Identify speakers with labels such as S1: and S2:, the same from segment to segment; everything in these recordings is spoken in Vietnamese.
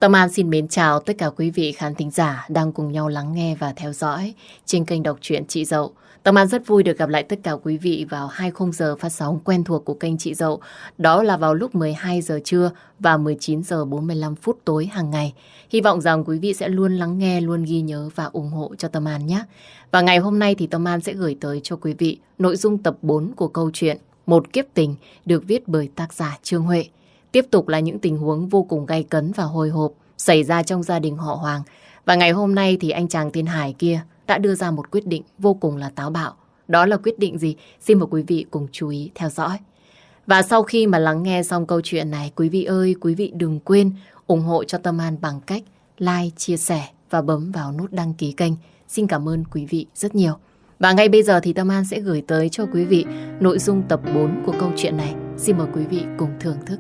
S1: Tâm An xin mến chào tất cả quý vị khán thính giả đang cùng nhau lắng nghe và theo dõi trên kênh đọc truyện Chị Dậu. Tâm An rất vui được gặp lại tất cả quý vị vào 20 giờ phát sóng quen thuộc của kênh Chị Dậu. Đó là vào lúc 12 giờ trưa và 19 giờ 45 phút tối hàng ngày. Hy vọng rằng quý vị sẽ luôn lắng nghe, luôn ghi nhớ và ủng hộ cho Tâm An nhé. Và ngày hôm nay thì Tâm An sẽ gửi tới cho quý vị nội dung tập 4 của câu chuyện Một Kiếp Tình được viết bởi tác giả Trương Huệ. Tiếp tục là những tình huống vô cùng gay cấn và hồi hộp xảy ra trong gia đình họ Hoàng. Và ngày hôm nay thì anh chàng tên Hải kia đã đưa ra một quyết định vô cùng là táo bạo. Đó là quyết định gì? Xin mời quý vị cùng chú ý theo dõi. Và sau khi mà lắng nghe xong câu chuyện này, quý vị ơi, quý vị đừng quên ủng hộ cho Tâm An bằng cách like, chia sẻ và bấm vào nút đăng ký kênh. Xin cảm ơn quý vị rất nhiều. Và ngay bây giờ thì Tâm An sẽ gửi tới cho quý vị nội dung tập 4 của câu chuyện này. Xin mời quý vị cùng thưởng thức.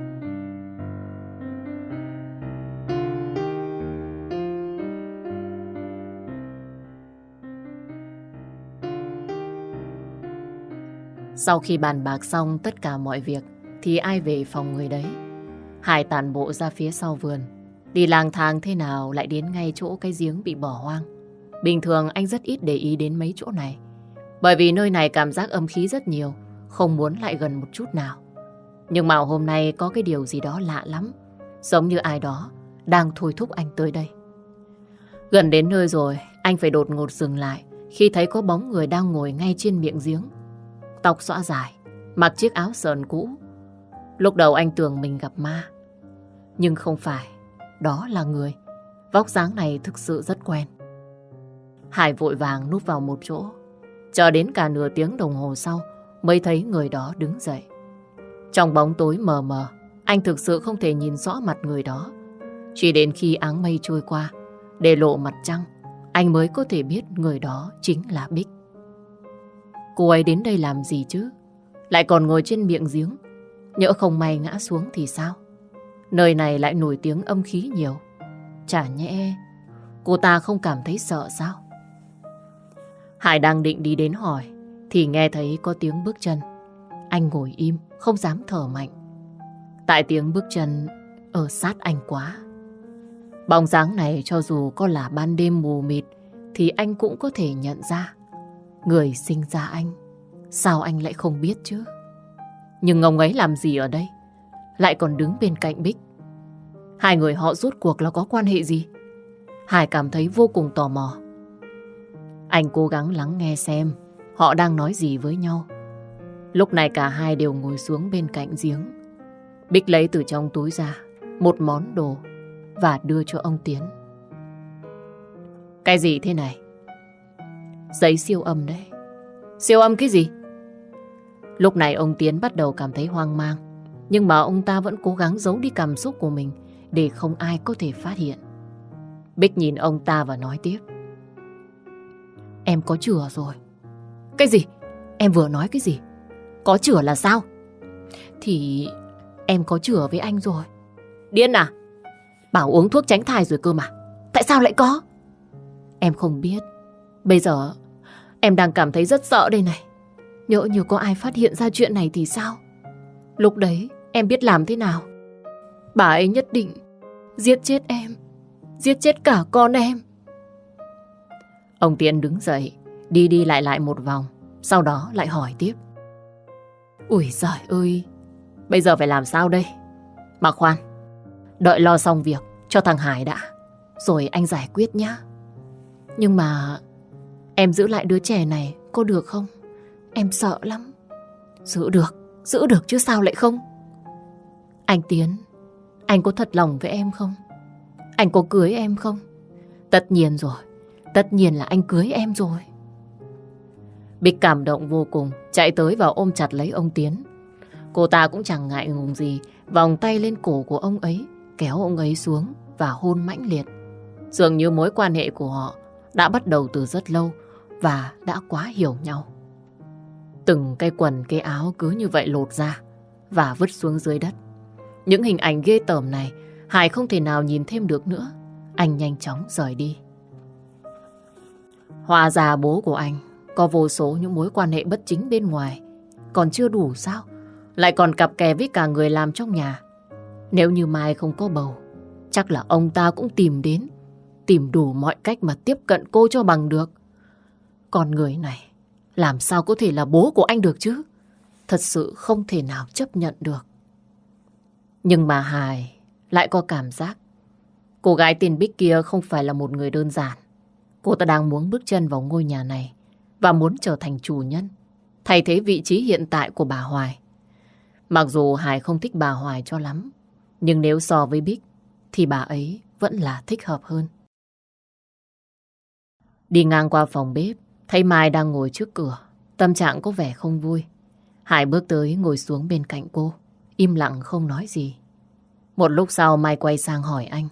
S1: Sau khi bàn bạc xong tất cả mọi việc thì ai về phòng người đấy. Hải tản bộ ra phía sau vườn. Đi lang thang thế nào lại đến ngay chỗ cái giếng bị bỏ hoang. Bình thường anh rất ít để ý đến mấy chỗ này. Bởi vì nơi này cảm giác âm khí rất nhiều, không muốn lại gần một chút nào. Nhưng mà hôm nay có cái điều gì đó lạ lắm. Giống như ai đó đang thôi thúc anh tới đây. Gần đến nơi rồi, anh phải đột ngột dừng lại khi thấy có bóng người đang ngồi ngay trên miệng giếng. Tóc xõa dài, mặc chiếc áo sờn cũ. Lúc đầu anh tưởng mình gặp ma. Nhưng không phải, đó là người. Vóc dáng này thực sự rất quen. Hải vội vàng núp vào một chỗ. Chờ đến cả nửa tiếng đồng hồ sau mới thấy người đó đứng dậy. Trong bóng tối mờ mờ, anh thực sự không thể nhìn rõ mặt người đó. Chỉ đến khi áng mây trôi qua, để lộ mặt trăng, anh mới có thể biết người đó chính là Bích. Cô ấy đến đây làm gì chứ? Lại còn ngồi trên miệng giếng. Nhỡ không may ngã xuống thì sao? Nơi này lại nổi tiếng âm khí nhiều. Chả nhẽ cô ta không cảm thấy sợ sao? Hải đang định đi đến hỏi thì nghe thấy có tiếng bước chân. Anh ngồi im, không dám thở mạnh. Tại tiếng bước chân ở sát anh quá. Bóng dáng này cho dù có là ban đêm mù mịt thì anh cũng có thể nhận ra. Người sinh ra anh, sao anh lại không biết chứ? Nhưng ông ấy làm gì ở đây? Lại còn đứng bên cạnh Bích. Hai người họ rốt cuộc là có quan hệ gì? Hải cảm thấy vô cùng tò mò. Anh cố gắng lắng nghe xem họ đang nói gì với nhau. Lúc này cả hai đều ngồi xuống bên cạnh giếng. Bích lấy từ trong túi ra một món đồ và đưa cho ông Tiến. Cái gì thế này? Giấy siêu âm đấy. Siêu âm cái gì? Lúc này ông Tiến bắt đầu cảm thấy hoang mang. Nhưng mà ông ta vẫn cố gắng giấu đi cảm xúc của mình để không ai có thể phát hiện. Bích nhìn ông ta và nói tiếp. Em có chữa rồi. Cái gì? Em vừa nói cái gì? Có chữa là sao? Thì em có chữa với anh rồi. Điên à? Bảo uống thuốc tránh thai rồi cơ mà. Tại sao lại có? Em không biết. Bây giờ em đang cảm thấy rất sợ đây này. Nhỡ như có ai phát hiện ra chuyện này thì sao? Lúc đấy em biết làm thế nào? Bà ấy nhất định giết chết em, giết chết cả con em. Ông Tiến đứng dậy, đi đi lại lại một vòng, sau đó lại hỏi tiếp. Ui giời ơi, bây giờ phải làm sao đây? Mà khoan, đợi lo xong việc cho thằng Hải đã, rồi anh giải quyết nhá. Nhưng mà em giữ lại đứa trẻ này có được không? Em sợ lắm. Giữ được chứ sao lại không? Anh Tiến, anh có thật lòng với em không? Anh có cưới em không? Tất nhiên rồi, tất nhiên là anh cưới em rồi. Bích cảm động vô cùng, chạy tới và ôm chặt lấy ông Tiến. Cô ta cũng chẳng ngại ngùng gì, vòng tay lên cổ của ông ấy, kéo ông ấy xuống và hôn mãnh liệt. Dường như mối quan hệ của họ đã bắt đầu từ rất lâu và đã quá hiểu nhau. Từng cái quần cái áo cứ như vậy lột ra và vứt xuống dưới đất. Những hình ảnh ghê tởm này Hải không thể nào nhìn thêm được nữa. Anh nhanh chóng rời đi. Hóa ra bố của anh có vô số những mối quan hệ bất chính bên ngoài. Còn chưa đủ sao? Lại còn cặp kè với cả người làm trong nhà. Nếu như mai không có bầu, Chắc là ông ta cũng tìm đủ mọi cách mà tiếp cận cô cho bằng được. Con người này làm sao có thể là bố của anh được chứ? Thật sự không thể nào chấp nhận được. Nhưng mà Hải lại có cảm giác cô gái tên Bích kia không phải là một người đơn giản. Cô ta đang muốn bước chân vào ngôi nhà này và muốn trở thành chủ nhân, thay thế vị trí hiện tại của bà Hoài. Mặc dù Hải không thích bà Hoài cho lắm, nhưng nếu so với Bích thì bà ấy vẫn là thích hợp hơn. Đi ngang qua phòng bếp, thấy Mai đang ngồi trước cửa, tâm trạng có vẻ không vui. Hải bước tới ngồi xuống bên cạnh cô, im lặng không nói gì. Một lúc sau Mai quay sang hỏi anh.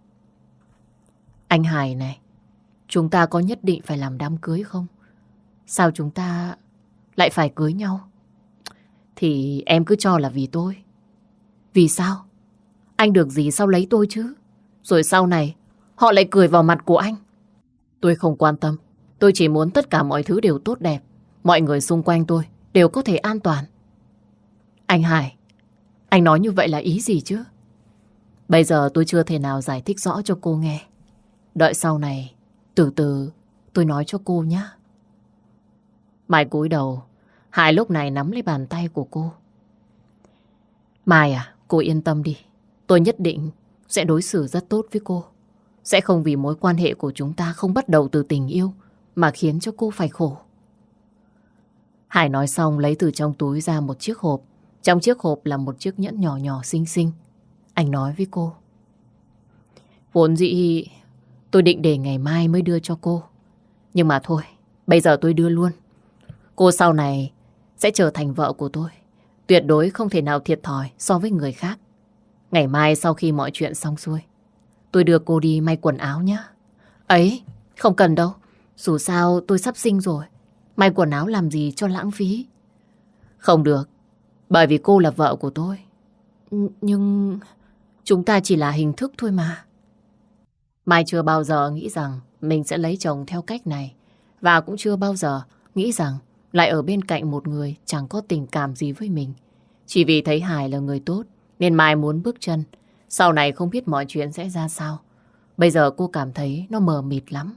S1: Anh Hải này, chúng ta có nhất định phải làm đám cưới không? Sao chúng ta lại phải cưới nhau? Thì em cứ cho là vì tôi. Vì sao? Anh được gì sau lấy tôi chứ? Rồi sau này họ lại cười vào mặt của anh. Tôi không quan tâm. Tôi chỉ muốn tất cả mọi thứ đều tốt đẹp. Mọi người xung quanh tôi đều có thể an toàn. Anh Hải, anh nói như vậy là ý gì chứ? Bây giờ tôi chưa thể nào giải thích rõ cho cô nghe. Đợi sau này, từ từ tôi nói cho cô nhé. Mai cúi đầu, Hải lúc này nắm lấy bàn tay của cô. Mai à, cô yên tâm đi. Tôi nhất định sẽ đối xử rất tốt với cô. Sẽ không vì mối quan hệ của chúng ta không bắt đầu từ tình yêu mà khiến cho cô phải khổ. Hải nói xong lấy từ trong túi ra một chiếc hộp. Trong chiếc hộp là một chiếc nhẫn nhỏ nhỏ xinh xinh. Anh nói với cô. Vốn dĩ tôi định để ngày mai mới đưa cho cô. Nhưng mà thôi, bây giờ tôi đưa luôn. Cô sau này sẽ trở thành vợ của tôi. Tuyệt đối không thể nào thiệt thòi so với người khác. Ngày mai sau khi mọi chuyện xong xuôi, tôi đưa cô đi may quần áo nhé. Ấy, không cần đâu. Dù sao tôi sắp sinh rồi. May quần áo làm gì cho lãng phí. Không được, bởi vì cô là vợ của tôi. Nhưng chúng ta chỉ là hình thức thôi mà. Mai chưa bao giờ nghĩ rằng mình sẽ lấy chồng theo cách này. Và cũng chưa bao giờ nghĩ rằng lại ở bên cạnh một người chẳng có tình cảm gì với mình. Chỉ vì thấy Hải là người tốt nên Mai muốn bước chân. Sau này không biết mọi chuyện sẽ ra sao. Bây giờ cô cảm thấy nó mờ mịt lắm.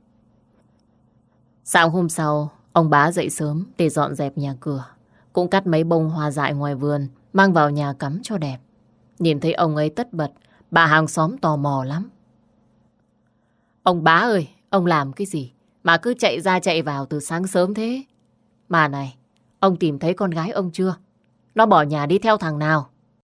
S1: Sáng hôm sau, ông bá dậy sớm để dọn dẹp nhà cửa. Cũng cắt mấy bông hoa dại ngoài vườn, mang vào nhà cắm cho đẹp. Nhìn thấy ông ấy tất bật, bà hàng xóm tò mò lắm. Ông bá ơi, ông làm cái gì mà cứ chạy ra chạy vào từ sáng sớm thế? Mà này, ông tìm thấy con gái ông chưa? Nó bỏ nhà đi theo thằng nào?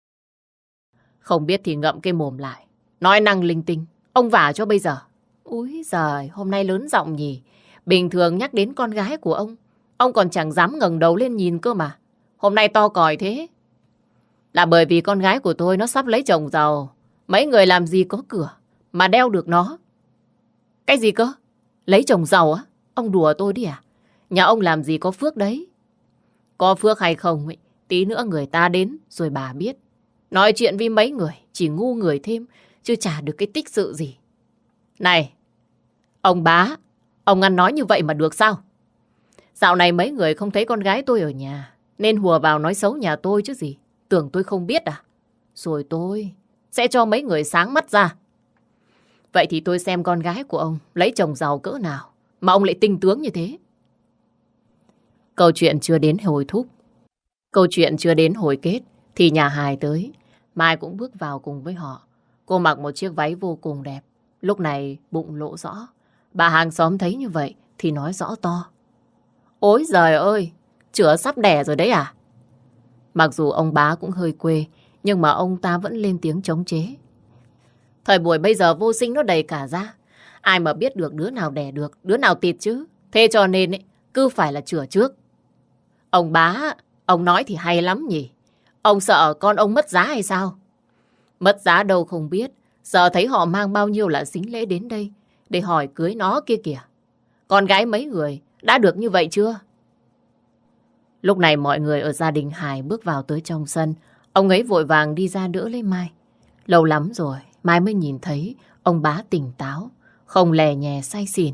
S1: Không biết thì ngậm cái mồm lại. Nói năng linh tinh, ông vả cho bây giờ. Úi giời, hôm nay lớn giọng nhỉ. Bình thường nhắc đến con gái của ông còn chẳng dám ngẩng đầu lên nhìn cơ mà. Hôm nay to còi thế. Là bởi vì con gái của tôi nó sắp lấy chồng giàu. Mấy người làm gì có cửa mà đeo được nó. Cái gì cơ? Lấy chồng giàu á? Ông đùa tôi đi à? Nhà ông làm gì có phước đấy. Có phước hay không ấy, tí nữa người ta đến rồi bà biết. Nói chuyện với mấy người chỉ ngu người thêm, chứ chả được cái tích sự gì. Này, ông bá, ông ăn nói như vậy mà được sao? Dạo này mấy người không thấy con gái tôi ở nhà, nên hùa vào nói xấu nhà tôi chứ gì. Tưởng tôi không biết à? Rồi tôi sẽ cho mấy người sáng mắt ra. Vậy thì tôi xem con gái của ông lấy chồng giàu cỡ nào mà ông lại tinh tướng như thế. Câu chuyện chưa đến hồi thúc. Câu chuyện chưa đến hồi kết thì nhà Hải tới. Mai cũng bước vào cùng với họ. Cô mặc một chiếc váy vô cùng đẹp. Lúc này bụng lộ rõ. Bà hàng xóm thấy như vậy thì nói rõ to. Ôi giời ơi, chữa sắp đẻ rồi đấy à? Mặc dù ông bá cũng hơi quê, nhưng mà ông ta vẫn lên tiếng chống chế. Thời buổi bây giờ vô sinh nó đầy cả ra. Ai mà biết được đứa nào đẻ được, đứa nào tịt chứ. Thế cho nên ấy, cứ phải là chữa trước. Ông bá, ông nói thì hay lắm nhỉ. Ông sợ con ông mất giá hay sao? Mất giá đâu không biết. Giờ thấy họ mang bao nhiêu là sính lễ đến đây để hỏi cưới nó kia kìa. Con gái mấy người đã được như vậy chưa? Lúc này mọi người ở gia đình Hải bước vào tới trong sân. Ông ấy vội vàng đi ra đỡ lấy Mai. Lâu lắm rồi Mai mới nhìn thấy ông bá tỉnh táo, không lè nhè say xỉn.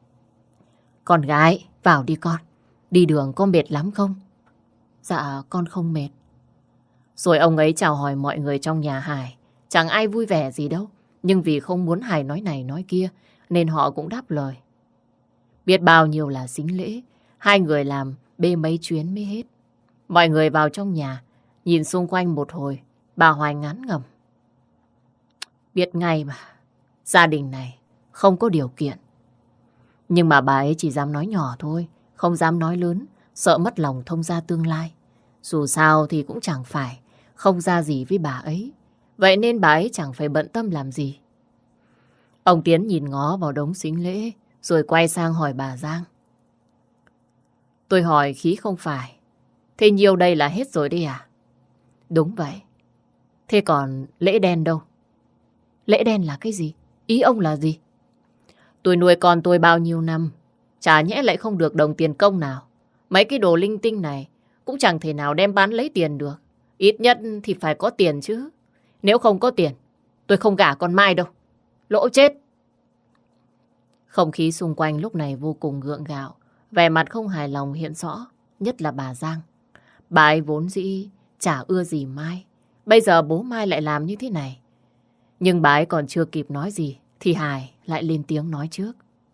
S1: Con gái, vào đi con. Đi đường có mệt lắm không? Dạ con không mệt. Rồi ông ấy chào hỏi mọi người trong nhà Hải. Chẳng ai vui vẻ gì đâu. Nhưng vì không muốn Hải nói này nói kia, nên họ cũng đáp lời. Biết bao nhiêu là sính lễ, hai người làm bê mấy chuyến mới hết. Mọi người vào trong nhà, nhìn xung quanh một hồi, bà Hoài ngán ngẩm. Biết ngay mà, gia đình này không có điều kiện. Nhưng mà bà ấy chỉ dám nói nhỏ thôi, không dám nói lớn, sợ mất lòng thông gia tương lai. Dù sao thì cũng chẳng phải không ra gì với bà ấy. Vậy nên bà ấy chẳng phải bận tâm làm gì. Ông Tiến nhìn ngó vào đống sính lễ, rồi quay sang hỏi bà Giang. Tôi hỏi khí không phải, thế nhiêu đây là hết rồi đấy à? Đúng vậy. Thế còn lễ đen đâu? Lễ đen là cái gì? Ý ông là gì? Tôi nuôi con tôi bao nhiêu năm, chả nhẽ lại không được đồng tiền công nào. Mấy cái đồ linh tinh này cũng chẳng thể nào đem bán lấy tiền được. Ít nhất thì phải có tiền chứ. Nếu không có tiền, tôi không gả con Mai đâu. Lỗ chết. Không khí xung quanh lúc này vô cùng gượng gạo. Vẻ mặt không hài lòng hiện rõ, nhất là bà Giang. Bà ấy vốn dĩ chả ưa gì Mai. Bây giờ bố Mai lại làm như thế này. Nhưng bà ấy còn chưa kịp nói gì thì Hải lại lên tiếng nói trước.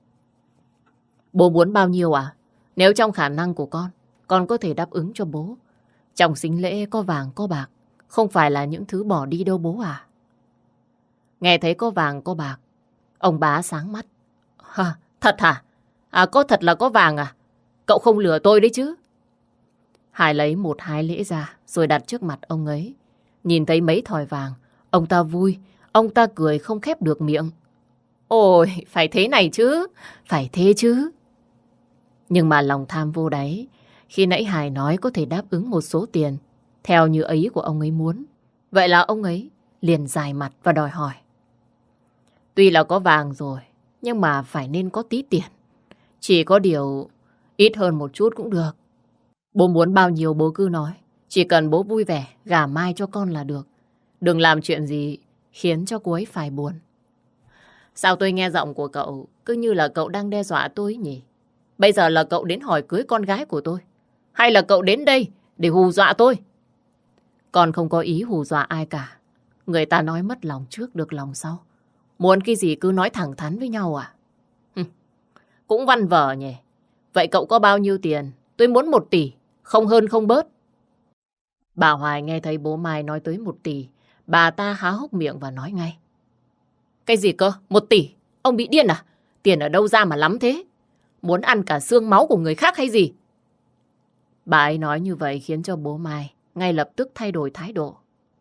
S1: Bố muốn bao nhiêu à? Nếu trong khả năng của con có thể đáp ứng cho bố. Trong sính lễ có vàng có bạc, không phải là những thứ bỏ đi đâu bố à? Nghe thấy có vàng có bạc, ông bá sáng mắt. Hả? Thật hả? À, có thật là có vàng à? Cậu không lừa tôi đấy chứ? Hải lấy một hai lễ ra rồi đặt trước mặt ông ấy. Nhìn thấy mấy thỏi vàng, ông ta vui, ông ta cười không khép được miệng. Ôi, phải thế này chứ, phải thế chứ. Nhưng mà lòng tham vô đáy, khi nãy Hải nói có thể đáp ứng một số tiền, theo như ý của ông ấy muốn. Vậy là ông ấy liền dài mặt và đòi hỏi. Tuy là có vàng rồi, nhưng mà phải nên có tí tiền. Chỉ có điều ít hơn một chút cũng được. Bố muốn bao nhiêu bố cứ nói. Chỉ cần bố vui vẻ, gả Mai cho con là được. Đừng làm chuyện gì khiến cho cô ấy phải buồn. Sao tôi nghe giọng của cậu cứ như là cậu đang đe dọa tôi nhỉ? Bây giờ là cậu đến hỏi cưới con gái của tôi? Hay là cậu đến đây để hù dọa tôi? Con không có ý hù dọa ai cả. Người ta nói mất lòng trước được lòng sau. Muốn cái gì cứ nói thẳng thắn với nhau à? Cũng văn vở nhỉ. Vậy cậu có bao nhiêu tiền? Tôi muốn 1 tỷ, không hơn không bớt. Bà Hoài nghe thấy bố Mai nói tới 1 tỷ, bà ta há hốc miệng và nói ngay. Cái gì cơ? 1 tỷ? Ông bị điên à? Tiền ở đâu ra mà lắm thế? Muốn ăn cả xương máu của người khác hay gì? Bà ấy nói như vậy khiến cho bố Mai ngay lập tức thay đổi thái độ.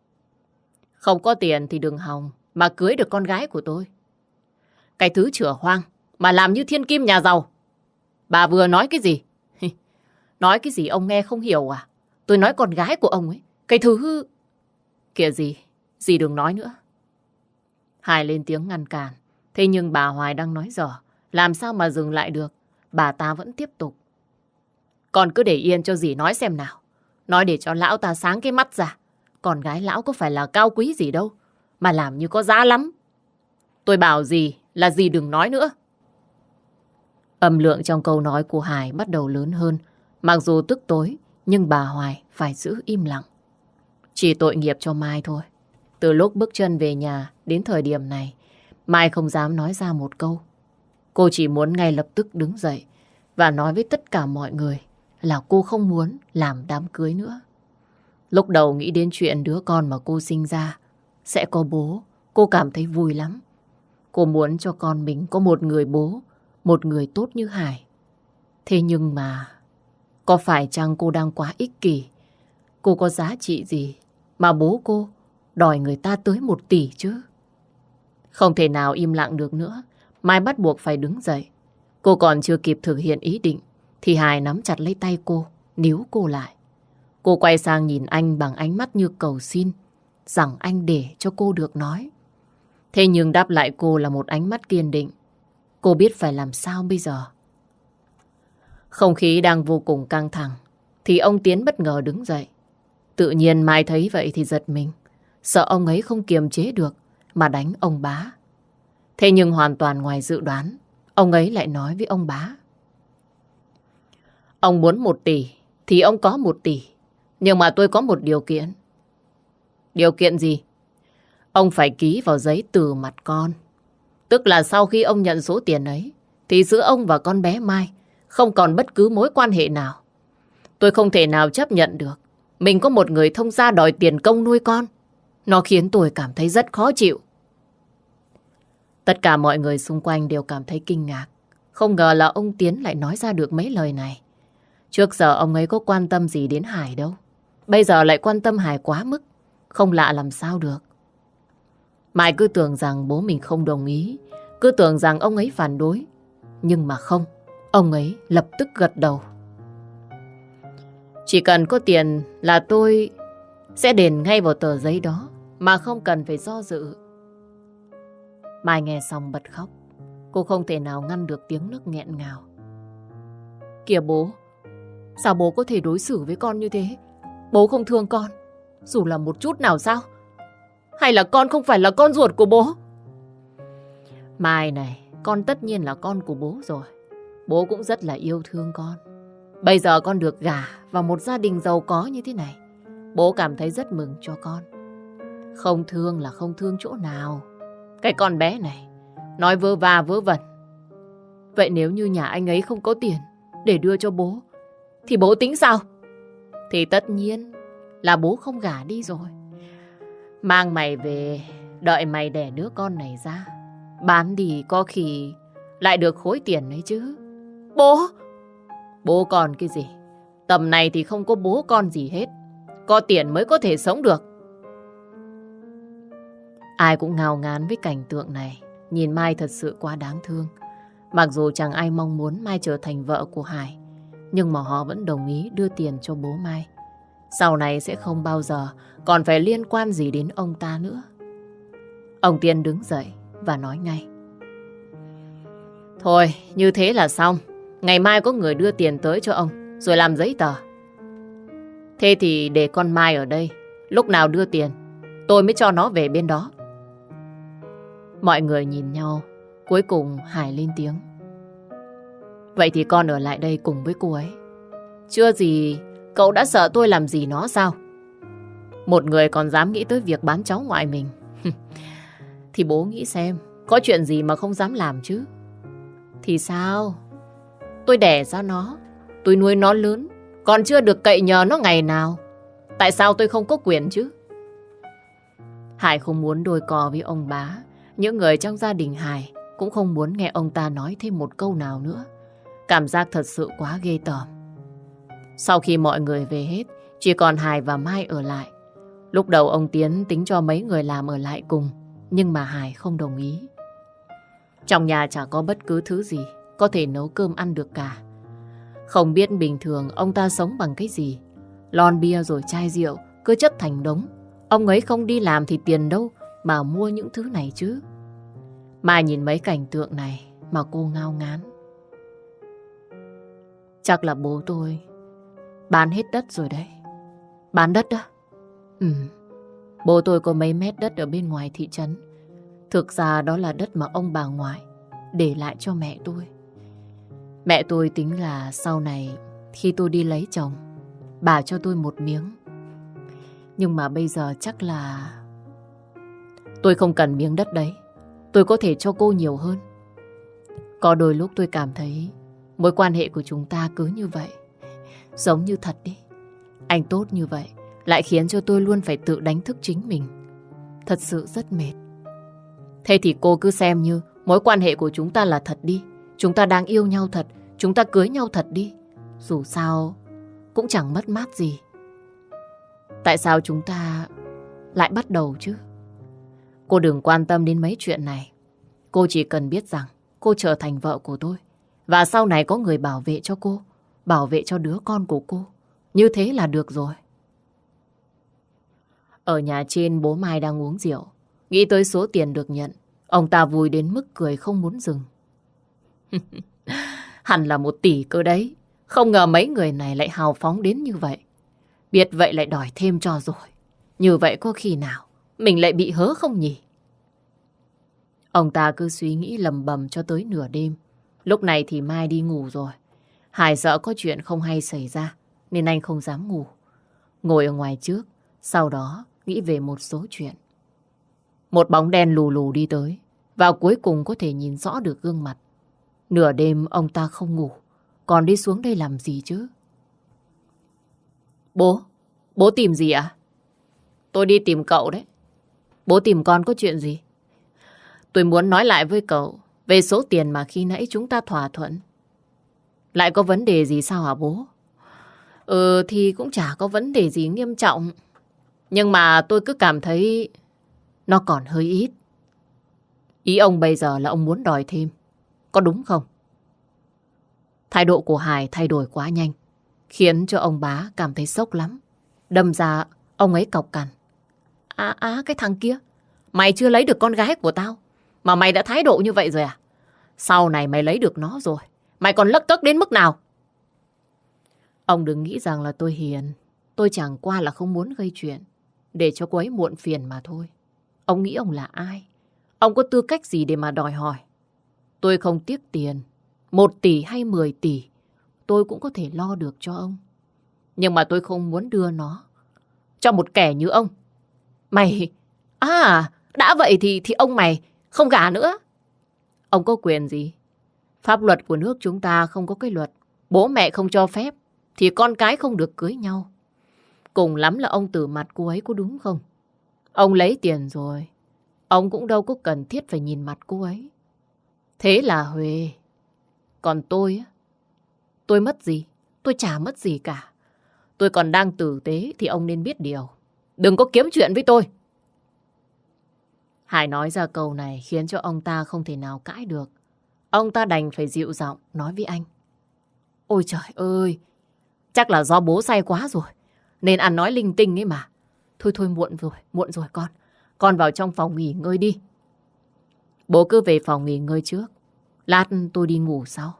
S1: Không có tiền thì đừng hòng mà cưới được con gái của tôi. Cái thứ chửa hoang mà làm như thiên kim nhà giàu. Bà vừa nói cái gì? Nói cái gì ông nghe không hiểu à? Tôi nói con gái của ông ấy. Cái thứ... Kìa gì? Dì đừng nói nữa. Hải lên tiếng ngăn cản. Thế nhưng bà Hoài đang nói dở. Làm sao mà dừng lại được? Bà ta vẫn tiếp tục. Con cứ để yên cho dì nói xem nào. Nói để cho lão ta sáng cái mắt ra. Con gái lão có phải là cao quý gì đâu. Mà làm như có giá lắm. Tôi bảo dì là dì đừng nói nữa. Âm lượng trong câu nói của Hải bắt đầu lớn hơn. Mặc dù tức tối, nhưng bà Hoài phải giữ im lặng. Chỉ tội nghiệp cho Mai thôi. Từ lúc bước chân về nhà đến thời điểm này, Mai không dám nói ra một câu. Cô chỉ muốn ngay lập tức đứng dậy và nói với tất cả mọi người là cô không muốn làm đám cưới nữa. Lúc đầu nghĩ đến chuyện đứa con mà cô sinh ra sẽ có bố, cô cảm thấy vui lắm. Cô muốn cho con mình có một người bố, một người tốt như Hải. Thế nhưng mà có phải chăng cô đang quá ích kỷ? Cô có giá trị gì mà bố cô đòi người ta tới 1 tỷ chứ? Không thể nào im lặng được nữa. Mai bắt buộc phải đứng dậy. Cô còn chưa kịp thực hiện ý định thì Hải nắm chặt lấy tay cô, níu cô lại. Cô quay sang nhìn anh bằng ánh mắt như cầu xin rằng anh để cho cô được nói. Thế nhưng đáp lại cô là một ánh mắt kiên định. Cô biết phải làm sao bây giờ. Không khí đang vô cùng căng thẳng thì ông Tiến bất ngờ đứng dậy. Tự nhiên Mai thấy vậy thì giật mình, sợ ông ấy không kiềm chế được mà đánh ông bá. Thế nhưng hoàn toàn ngoài dự đoán, ông ấy lại nói với ông bá. Ông muốn 1 tỷ thì ông có 1 tỷ. Nhưng mà tôi có một điều kiện. Điều kiện gì? ông phải ký vào giấy từ mặt con. Tức là sau khi ông nhận số tiền ấy, thì giữa ông và con bé Mai không còn bất cứ mối quan hệ nào. Tôi không thể nào chấp nhận được mình có một người thông gia đòi tiền công nuôi con. Nó khiến tôi cảm thấy rất khó chịu. Tất cả mọi người xung quanh đều cảm thấy kinh ngạc. Không ngờ là ông Tiến lại nói ra được mấy lời này. Trước giờ ông ấy có quan tâm gì đến Hải đâu. Bây giờ lại quan tâm Hải quá mức. Không lạ làm sao được. Mai cứ tưởng rằng bố mình không đồng ý. Cứ tưởng rằng ông ấy phản đối. Nhưng mà không. Ông ấy lập tức gật đầu. Chỉ cần có tiền là tôi sẽ đền ngay vào tờ giấy đó. Mà không cần phải do dự. Mai nghe xong bật khóc. Cô không thể nào ngăn được tiếng nức nghẹn ngào. Kìa bố, sao bố có thể đối xử với con như thế? Bố không thương con, dù là một chút nào sao? Hay là con không phải là con ruột của bố? Mai này, con tất nhiên là con của bố rồi. Bố cũng rất là yêu thương con. Bây giờ con được gả vào một gia đình giàu có như thế này. Bố cảm thấy rất mừng cho con. Không thương là không thương chỗ nào. Cái con bé này nói vớ va vớ vẩn. Vậy nếu như nhà anh ấy không có tiền để đưa cho bố, thì bố tính sao? Thì tất nhiên là bố không gả đi rồi. Mang mày về, đợi mày đẻ đứa con này ra. Bán đi có khi lại được khối tiền đấy chứ. Bố! Bố còn cái gì? Tầm này thì không có bố con gì hết. Có tiền mới có thể sống được. Ai cũng ngao ngán với cảnh tượng này. Nhìn Mai thật sự quá đáng thương. Mặc dù chẳng ai mong muốn Mai trở thành vợ của Hải, nhưng mà họ vẫn đồng ý đưa tiền cho bố Mai. Sau này sẽ không bao giờ còn phải liên quan gì đến ông ta nữa. Ông Tiên đứng dậy và nói ngay. Thôi, như thế là xong. Ngày mai có người đưa tiền tới cho ông, rồi làm giấy tờ. Thế thì để con Mai ở đây. Lúc nào đưa tiền, tôi mới cho nó về bên đó. Mọi người nhìn nhau. Cuối cùng Hải lên tiếng. Vậy thì con ở lại đây cùng với cô ấy. Chưa gì, cậu đã sợ tôi làm gì nó sao? Một người còn dám nghĩ tới việc bán cháu ngoại mình. Thì bố nghĩ xem, có chuyện gì mà không dám làm chứ? Thì sao? Tôi đẻ ra nó, tôi nuôi nó lớn, còn chưa được cậy nhờ nó ngày nào. Tại sao tôi không có quyền chứ? Hải không muốn đôi cò với ông bá. Những người trong gia đình Hải cũng không muốn nghe ông ta nói thêm một câu nào nữa. Cảm giác thật sự quá ghê tởm. Sau khi mọi người về hết, chỉ còn Hải và Mai ở lại. Lúc đầu ông Tiến tính cho mấy người làm ở lại cùng, nhưng mà Hải không đồng ý. Trong nhà chả có bất cứ thứ gì có thể nấu cơm ăn được cả. Không biết bình thường ông ta sống bằng cái gì. Lon bia rồi chai rượu cứ chất thành đống. Ông ấy không đi làm thì tiền đâu mà mua những thứ này chứ. Mai nhìn mấy cảnh tượng này mà cô ngao ngán. Chắc là bố tôi bán hết đất rồi đấy. Bán đất á? Bố tôi có mấy mét đất ở bên ngoài thị trấn. Thực ra đó là đất mà ông bà ngoại để lại cho mẹ tôi. Mẹ tôi tính là sau này khi tôi đi lấy chồng, bà cho tôi một miếng. Nhưng mà bây giờ chắc là tôi không cần miếng đất đấy. Tôi có thể cho cô nhiều hơn. Có đôi lúc tôi cảm thấy mối quan hệ của chúng ta cứ như vậy, giống như thật đi. Anh tốt như vậy lại khiến cho tôi luôn phải tự đánh thức chính mình. Thật sự rất mệt. Thế thì cô cứ xem như mối quan hệ của chúng ta là thật đi. Chúng ta đang yêu nhau thật. Chúng ta cưới nhau thật đi. Dù sao cũng chẳng mất mát gì. Tại sao chúng ta lại bắt đầu chứ? Cô đừng quan tâm đến mấy chuyện này. Cô chỉ cần biết rằng cô trở thành vợ của tôi. Và sau này có người bảo vệ cho cô, bảo vệ cho đứa con của cô. Như thế là được rồi. Ở nhà trên bố Mai đang uống rượu. Nghĩ tới số tiền được nhận, ông ta vui đến mức cười không muốn dừng. Hẳn là 1 tỷ cơ đấy. Không ngờ mấy người này lại hào phóng đến như vậy. Biết vậy lại đòi thêm cho rồi. Như vậy có khi nào mình lại bị hớ không nhỉ? Ông ta cứ suy nghĩ lầm bầm cho tới nửa đêm. Lúc này thì Mai đi ngủ rồi. Hải sợ có chuyện không hay xảy ra nên anh không dám ngủ. Ngồi ở ngoài trước, sau đó nghĩ về một số chuyện. Một bóng đen lù lù đi tới, và cuối cùng có thể nhìn rõ được gương mặt. Nửa đêm ông ta không ngủ, còn đi xuống đây làm gì chứ? Bố, bố tìm gì ạ? Tôi đi tìm cậu đấy. Bố tìm con có chuyện gì? Tôi muốn nói lại với cậu về số tiền mà khi nãy chúng ta thỏa thuận. Lại có vấn đề gì sao hả bố? Thì cũng chả có vấn đề gì nghiêm trọng. Nhưng mà tôi cứ cảm thấy nó còn hơi ít. Ý ông bây giờ là ông muốn đòi thêm, có đúng không? Thái độ của Hải thay đổi quá nhanh, khiến cho ông bá cảm thấy sốc lắm. Đâm ra ông ấy cộc cằn. Cái thằng kia, mày chưa lấy được con gái của tao mà mày đã thái độ như vậy rồi à? Sau này mày lấy được nó rồi, mày còn lấc cấc đến mức nào? Ông đừng nghĩ rằng là tôi hiền. Tôi chẳng qua là không muốn gây chuyện để cho cô ấy muộn phiền mà thôi. Ông nghĩ ông là ai? Ông có tư cách gì để mà đòi hỏi? Tôi không tiếc tiền, 1 tỷ hay 10 tỷ, tôi cũng có thể lo được cho ông. Nhưng mà tôi không muốn đưa nó cho một kẻ như ông. Mày... đã vậy thì ông mày không gả nữa. Ông có quyền gì? Pháp luật của nước chúng ta không có cái luật bố mẹ không cho phép thì con cái không được cưới nhau. Cùng lắm là ông từ mặt cô ấy, có đúng không? Ông lấy tiền rồi, ông cũng đâu có cần thiết phải nhìn mặt cô ấy. Thế là Huệ. Còn tôi á, tôi mất gì? Tôi chả mất gì cả. Tôi còn đang tử tế thì ông nên biết điều. Đừng có kiếm chuyện với tôi. Hải nói ra câu này khiến cho ông ta không thể nào cãi được. Ông ta đành phải dịu giọng nói với anh. Ôi trời ơi, chắc là do bố say quá rồi, nên ăn nói linh tinh ấy mà. Thôi muộn rồi con. Con vào trong phòng nghỉ ngơi đi. Bố cứ về phòng nghỉ ngơi trước. Lát tôi đi ngủ sau.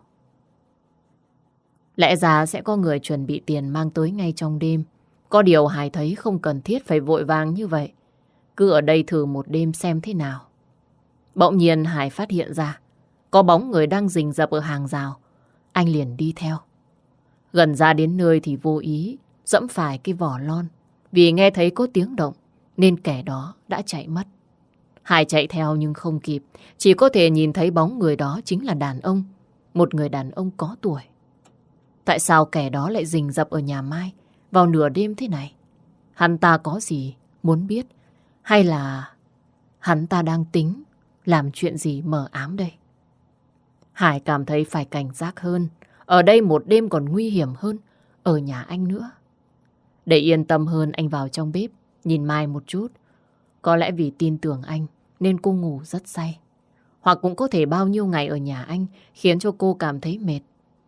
S1: Lẽ ra sẽ có người chuẩn bị tiền mang tới ngay trong đêm. Có điều Hải thấy không cần thiết phải vội vàng như vậy. Cứ ở đây thử một đêm xem thế nào. Bỗng nhiên Hải phát hiện ra có bóng người đang rình rập ở hàng rào. Anh liền đi theo. Gần ra đến nơi thì vô ý dẫm phải cái vỏ lon. Vì nghe thấy có tiếng động nên kẻ đó đã chạy mất. Hải chạy theo nhưng không kịp. Chỉ có thể nhìn thấy bóng người đó chính là đàn ông. Một người đàn ông có tuổi. Tại sao kẻ đó lại rình rập ở nhà Mai vào nửa đêm thế này? Hắn ta có gì muốn biết? Hay là hắn ta đang tính làm chuyện gì mờ ám đây? Hải cảm thấy phải cảnh giác hơn. Ở đây một đêm còn nguy hiểm hơn ở nhà anh nữa. Để yên tâm hơn, anh vào trong bếp nhìn Mai một chút. Có lẽ vì tin tưởng anh nên cô ngủ rất say. Hoặc cũng có thể bao nhiêu ngày ở nhà anh khiến cho cô cảm thấy mệt.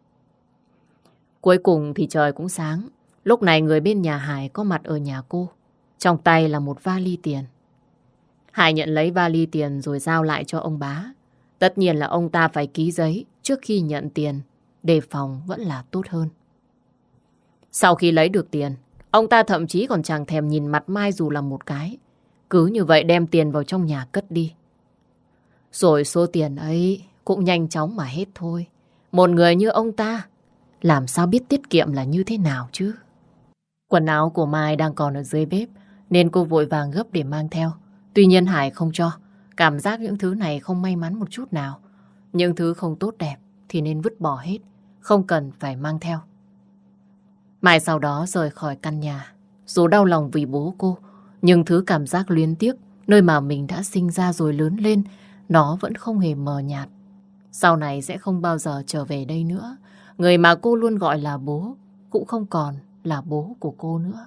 S1: Cuối cùng thì trời cũng sáng. Lúc này người bên nhà Hải có mặt ở nhà cô. Trong tay là một vali tiền. Hải nhận lấy vali tiền rồi giao lại cho ông bá. Tất nhiên là ông ta phải ký giấy trước khi nhận tiền. Đề phòng vẫn là tốt hơn. Sau khi lấy được tiền, ông ta thậm chí còn chẳng thèm nhìn mặt Mai dù là một cái. Cứ như vậy đem tiền vào trong nhà cất đi. Rồi số tiền ấy cũng nhanh chóng mà hết thôi. Một người như ông ta làm sao biết tiết kiệm là như thế nào chứ? Quần áo của Mai đang còn ở dưới bếp nên cô vội vàng gấp để mang theo. Tuy nhiên Hải không cho. Cảm giác những thứ này không may mắn một chút nào. Những thứ không tốt đẹp thì nên vứt bỏ hết. Không cần phải mang theo. Mai sau đó rời khỏi căn nhà. Dù đau lòng vì bố cô, nhưng thứ cảm giác luyến tiếc nơi mà mình đã sinh ra rồi lớn lên, nó vẫn không hề mờ nhạt. Sau này sẽ không bao giờ trở về đây nữa. Người mà cô luôn gọi là bố cũng không còn là bố của cô nữa.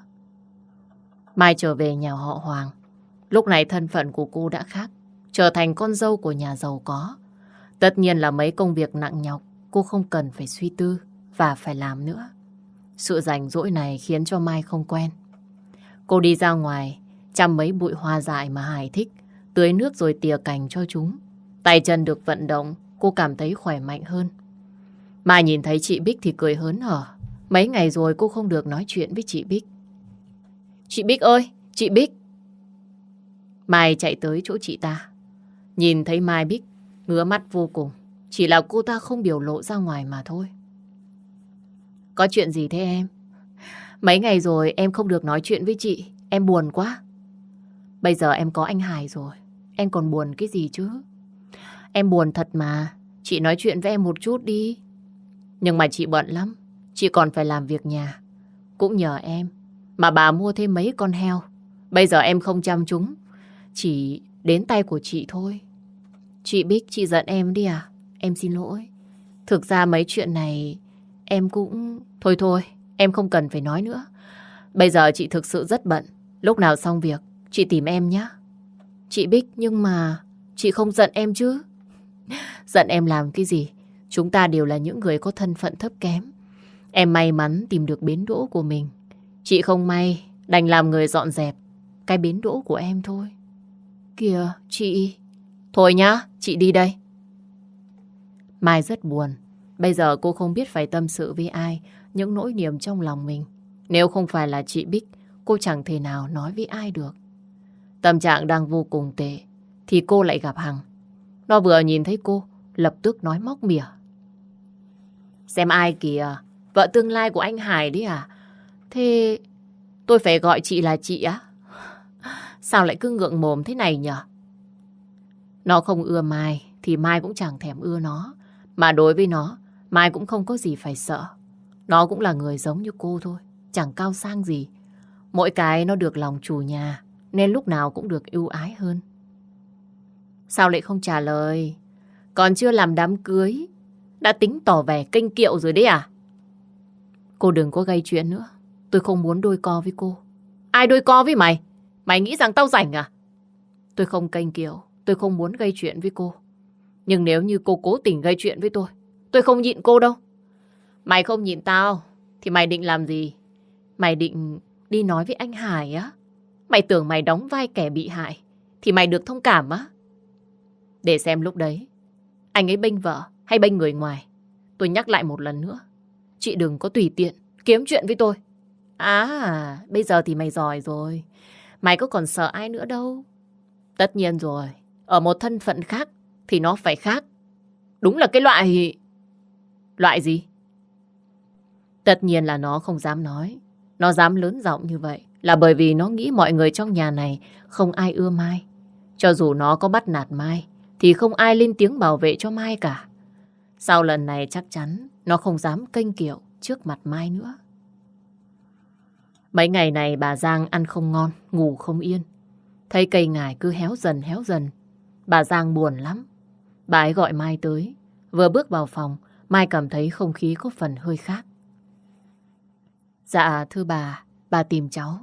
S1: Mai trở về nhà họ Hoàng. Lúc này thân phận của cô đã khác, trở thành con dâu của nhà giàu có. Tất nhiên là mấy công việc nặng nhọc cô không cần phải suy tư và phải làm nữa. Sự rảnh rỗi này khiến cho Mai không quen. Cô đi ra ngoài chăm mấy bụi hoa dại mà Hải thích, tưới nước rồi tỉa cành cho chúng. Tay chân được vận động, cô cảm thấy khỏe mạnh hơn. Mai nhìn thấy chị Bích thì cười hớn hở. Mấy ngày rồi cô không được nói chuyện với chị Bích. Chị Bích ơi, chị Bích. Mai chạy tới chỗ chị ta. Nhìn thấy Mai, Bích ngứa mắt vô cùng. Chỉ là cô ta không biểu lộ ra ngoài mà thôi. Có chuyện gì thế em? Mấy ngày rồi em không được nói chuyện với chị. Em buồn quá. Bây giờ em có anh Hải rồi. em còn buồn cái gì chứ? Em buồn thật mà. Chị nói chuyện với em một chút đi. Nhưng mà chị bận lắm. Chị còn phải làm việc nhà. Cũng nhờ em mà bà mua thêm mấy con heo. Bây giờ em không chăm chúng, chỉ đến tay của chị thôi. Chị Bích, chị giận em đi à? Em xin lỗi. Thực ra mấy chuyện này em cũng... Thôi thôi, em không cần phải nói nữa. Bây giờ chị thực sự rất bận. Lúc nào xong việc, chị tìm em nhé. Chị Bích, nhưng mà chị không giận em chứ? Giận em làm cái gì? Chúng ta đều là những người có thân phận thấp kém. Em may mắn tìm được bến đỗ của mình. Chị không may, đành làm người dọn dẹp cái bến đỗ của em thôi. Kìa, chị... Thôi nhá, chị đi đây. Mai rất buồn. Bây giờ cô không biết phải tâm sự với ai những nỗi niềm trong lòng mình. Nếu không phải là chị Bích, cô chẳng thể nào nói với ai được. Tâm trạng đang vô cùng tệ thì cô lại gặp Hằng. Nó vừa nhìn thấy cô, lập tức nói móc mỉa. Xem ai kìa, vợ tương lai của anh Hải đấy à? Thế tôi phải gọi chị là chị á? Sao lại cứ ngượng mồm thế này nhở? Nó không ưa Mai thì Mai cũng chẳng thèm ưa nó. Mà đối với nó, Mai cũng không có gì phải sợ. Nó cũng là người giống như cô thôi, chẳng cao sang gì. Mỗi cái nó được lòng chủ nhà nên lúc nào cũng được ưu ái hơn. Sao lại không trả lời? Còn chưa làm đám cưới đã tính tỏ vẻ kênh kiệu rồi đấy à? Cô đừng có gây chuyện nữa. Tôi không muốn đôi co với cô. Ai đôi co với mày? Mày nghĩ rằng tao rảnh à? Tôi không kênh kiệu. Tôi không muốn gây chuyện với cô. Nhưng nếu như cô cố tình gây chuyện với tôi không nhịn cô đâu. Mày không nhịn tao thì mày định làm gì? Mày định đi nói với anh Hải á? Mày tưởng mày đóng vai kẻ bị hại thì mày được thông cảm á? Để xem lúc đấy anh ấy bênh vợ hay bênh người ngoài. Tôi nhắc lại một lần nữa, chị đừng có tùy tiện kiếm chuyện với tôi. À, bây giờ thì mày giỏi rồi. Mày có còn sợ ai nữa đâu. Tất nhiên rồi, ở một thân phận khác thì nó phải khác. Đúng là cái loại... Loại gì? Tất nhiên là nó không dám nói. Nó dám lớn giọng như vậy là bởi vì nó nghĩ mọi người trong nhà này không ai ưa Mai. Cho dù nó có bắt nạt Mai thì không ai lên tiếng bảo vệ cho Mai cả. Sau lần này chắc chắn nó không dám kênh kiệu trước mặt Mai nữa. Mấy ngày này bà Giang ăn không ngon, ngủ không yên. Thấy cây ngải cứ héo dần. Bà Giang buồn lắm. Bà ấy gọi Mai tới. Vừa bước vào phòng, Mai cảm thấy không khí có phần hơi khác. Dạ thưa bà tìm cháu.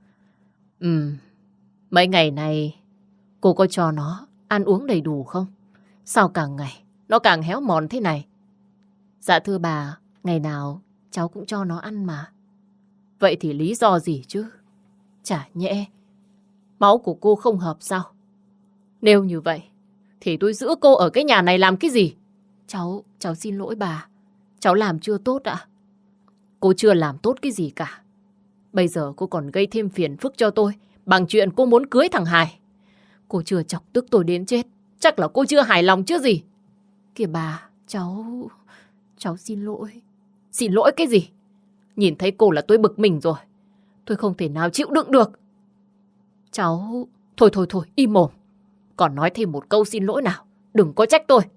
S1: Mấy ngày này cô có cho nó ăn uống đầy đủ không? Sao càng ngày nó càng héo mòn thế này? Dạ thưa bà, ngày nào cháu cũng cho nó ăn mà. Vậy thì lý do gì chứ? Chả nhẽ máu của cô không hợp sao? Nếu như vậy thì tôi giữ cô ở cái nhà này làm cái gì? Cháu xin lỗi bà. Cháu làm chưa tốt ạ? Cô chưa làm tốt cái gì cả. Bây giờ cô còn gây thêm phiền phức cho tôi bằng chuyện cô muốn cưới thằng Hải. Cô chưa chọc tức tôi đến chết. Chắc là cô chưa hài lòng chứ gì. Kìa bà, cháu xin lỗi. Xin lỗi cái gì? Nhìn thấy cô là tôi bực mình rồi. Tôi không thể nào chịu đựng được. Cháu... Thôi, im mồm. Còn nói thêm một câu xin lỗi nào. Đừng có trách tôi.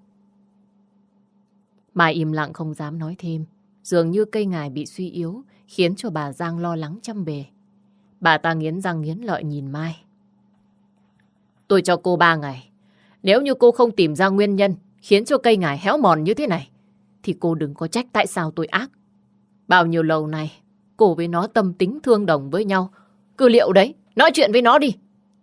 S1: Mai im lặng không dám nói thêm. Dường như cây ngải bị suy yếu khiến cho bà Giang lo lắng trăm bề. Bà ta nghiến răng nghiến lợi nhìn Mai. Tôi cho cô 3 ngày. Nếu như cô không tìm ra nguyên nhân khiến cho cây ngải héo mòn như thế này thì cô đừng có trách tại sao tôi ác. Bao nhiêu lâu nay cô với nó tâm tính thương đồng với nhau. Cứ liệu đấy, nói chuyện với nó đi.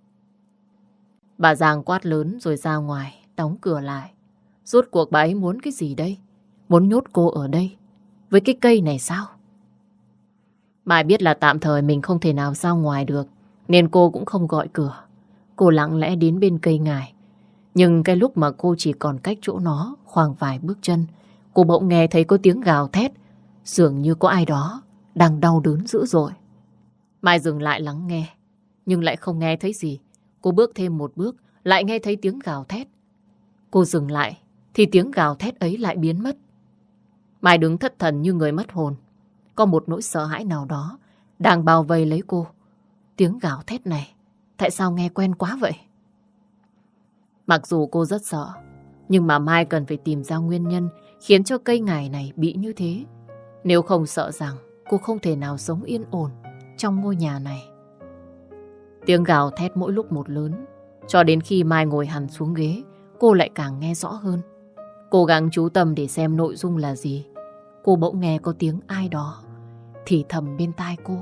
S1: Bà Giang quát lớn rồi ra ngoài, đóng cửa lại. Rốt cuộc bà ấy muốn cái gì đây? Muốn nhốt cô ở đây với cái cây này sao? Mai biết là tạm thời mình không thể nào ra ngoài được nên cô cũng không gọi cửa. Cô lặng lẽ đến bên cây ngải. Nhưng cái lúc mà cô chỉ còn cách chỗ nó khoảng vài bước chân, cô bỗng nghe thấy có tiếng gào thét. Dường như có ai đó đang đau đớn dữ dội. Mai dừng lại lắng nghe, nhưng lại không nghe thấy gì. Cô bước thêm một bước, lại nghe thấy tiếng gào thét. Cô dừng lại, thì tiếng gào thét ấy lại biến mất. Mai đứng thất thần như người mất hồn. Có một nỗi sợ hãi nào đó đang bao vây lấy cô. Tiếng gào thét này, tại sao nghe quen quá vậy? Mặc dù cô rất sợ, nhưng mà Mai cần phải tìm ra nguyên nhân khiến cho cây ngải này bị như thế. Nếu không sợ rằng cô không thể nào sống yên ổn trong ngôi nhà này. Tiếng gào thét mỗi lúc một lớn, cho đến khi Mai ngồi hẳn xuống ghế, cô lại càng nghe rõ hơn. Cố gắng chú tâm để xem nội dung là gì. Cô bỗng nghe có tiếng ai đó thì thầm bên tai cô.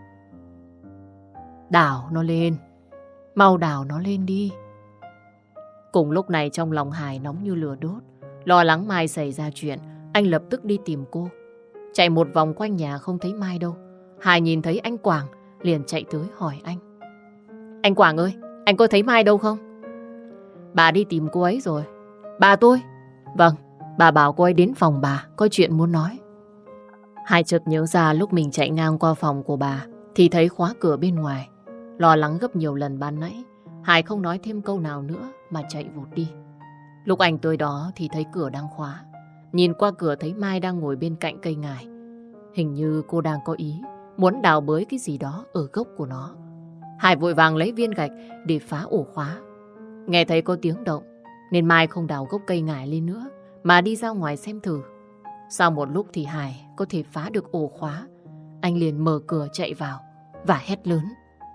S1: Đào nó lên, mau đào nó lên đi. Cùng lúc này trong lòng Hải nóng như lửa đốt. Lo lắng Mai xảy ra chuyện, anh lập tức đi tìm cô. Chạy một vòng quanh nhà không thấy Mai đâu. Hải nhìn thấy anh Quảng liền chạy tới hỏi anh. Anh Quảng ơi, anh có thấy Mai đâu không? Bà đi tìm cô ấy rồi. Bà tôi? Vâng, bà bảo cô ấy đến phòng bà, có chuyện muốn nói. Hải chợt nhớ ra lúc mình chạy ngang qua phòng của bà thì thấy khóa cửa bên ngoài. Lo lắng gấp nhiều lần ban nãy, Hải không nói thêm câu nào nữa mà chạy vụt đi. Lúc anh tới đó thì thấy cửa đang khóa. Nhìn qua cửa thấy Mai đang ngồi bên cạnh cây ngải. Hình như cô đang có ý muốn đào bới cái gì đó ở gốc của nó. Hải vội vàng lấy viên gạch để phá ổ khóa. Nghe thấy có tiếng động nên Mai không đào gốc cây ngải lên nữa mà đi ra ngoài xem thử. Sau một lúc thì Hải có thể phá được ổ khóa. Anh liền mở cửa chạy vào và hét lớn.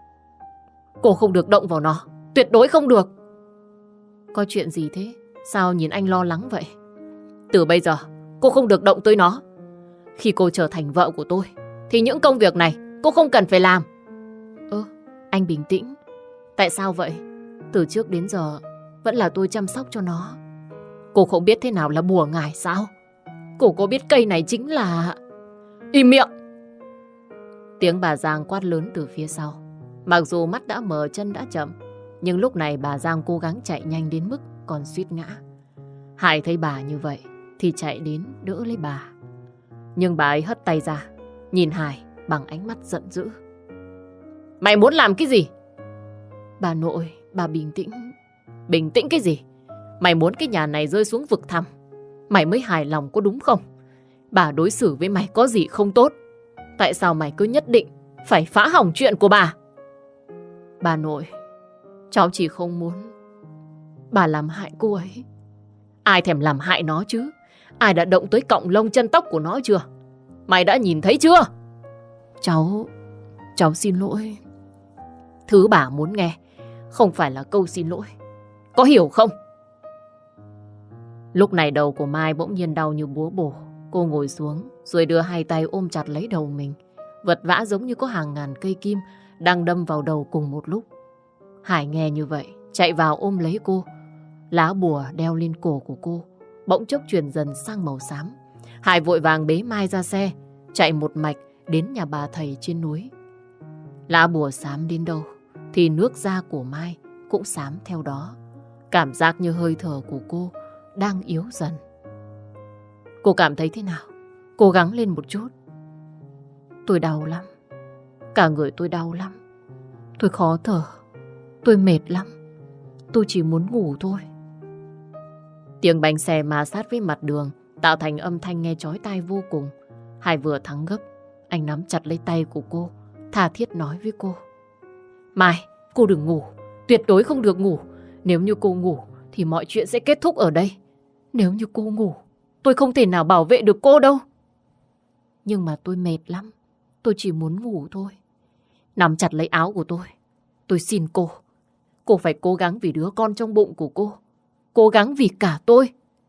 S1: Cô không được động vào nó, tuyệt đối không được. Có chuyện gì thế? Sao nhìn anh lo lắng vậy? Từ bây giờ cô không được động tới nó. Khi cô trở thành vợ của tôi thì những công việc này cô không cần phải làm. Anh bình tĩnh. Tại sao vậy? Từ trước đến giờ vẫn là tôi chăm sóc cho nó. Cô không biết thế nào là bùa ngải sao? Cô có biết cây này chính là... Im miệng! Tiếng bà Giang quát lớn từ phía sau. Mặc dù mắt đã mờ chân đã chậm, nhưng lúc này bà Giang cố gắng chạy nhanh đến mức còn suýt ngã. Hải thấy bà như vậy thì chạy đến đỡ lấy bà. Nhưng bà ấy hất tay ra, nhìn Hải bằng ánh mắt giận dữ. Mày muốn làm cái gì? Bà nội, bà bình tĩnh. Bình tĩnh cái gì? Mày muốn cái nhà này rơi xuống vực thẳm, mày mới hài lòng có đúng không? Bà đối xử với mày có gì không tốt? Tại sao mày cứ nhất định phải phá hỏng chuyện của bà? Bà nội, cháu chỉ không muốn bà làm hại cô ấy. Ai thèm làm hại nó chứ? Ai đã động tới cọng lông chân tóc của nó chưa? Mày đã nhìn thấy chưa? Cháu xin lỗi. Thứ bà muốn nghe không phải là câu xin lỗi, có hiểu không? Lúc này đầu của Mai bỗng nhiên đau như búa bổ. Cô ngồi xuống rồi đưa hai tay ôm chặt lấy đầu mình. Vật vã giống như có hàng ngàn cây kim đang đâm vào đầu cùng một lúc. Hải nghe như vậy chạy vào ôm lấy cô. Lá bùa đeo lên cổ của cô bỗng chốc chuyển dần sang màu xám. Hải vội vàng bế Mai ra xe, chạy một mạch đến nhà bà thầy trên núi. Lá bùa xám đến đâu thì nước da của Mai cũng xám theo đó. Cảm giác như hơi thở của cô đang yếu dần. Cô cảm thấy thế nào? Cố gắng lên một chút. Tôi đau lắm. Cả người tôi đau lắm. Tôi khó thở. Tôi mệt lắm. Tôi chỉ muốn ngủ thôi. Tiếng bánh xe ma sát với mặt đường tạo thành âm thanh nghe chói tai vô cùng. Hải vừa thắng gấp, anh nắm chặt lấy tay của cô, tha thiết nói với cô. Mai, cô đừng ngủ. Tuyệt đối không được ngủ. Nếu như cô ngủ thì mọi chuyện sẽ kết thúc ở đây. Nếu như cô ngủ, tôi không thể nào bảo vệ được cô đâu. Nhưng mà tôi mệt lắm. Tôi chỉ muốn ngủ thôi. Nắm chặt lấy áo của tôi. Tôi xin cô. Cô phải cố gắng vì đứa con trong bụng của cô. Cố gắng vì cả tôi.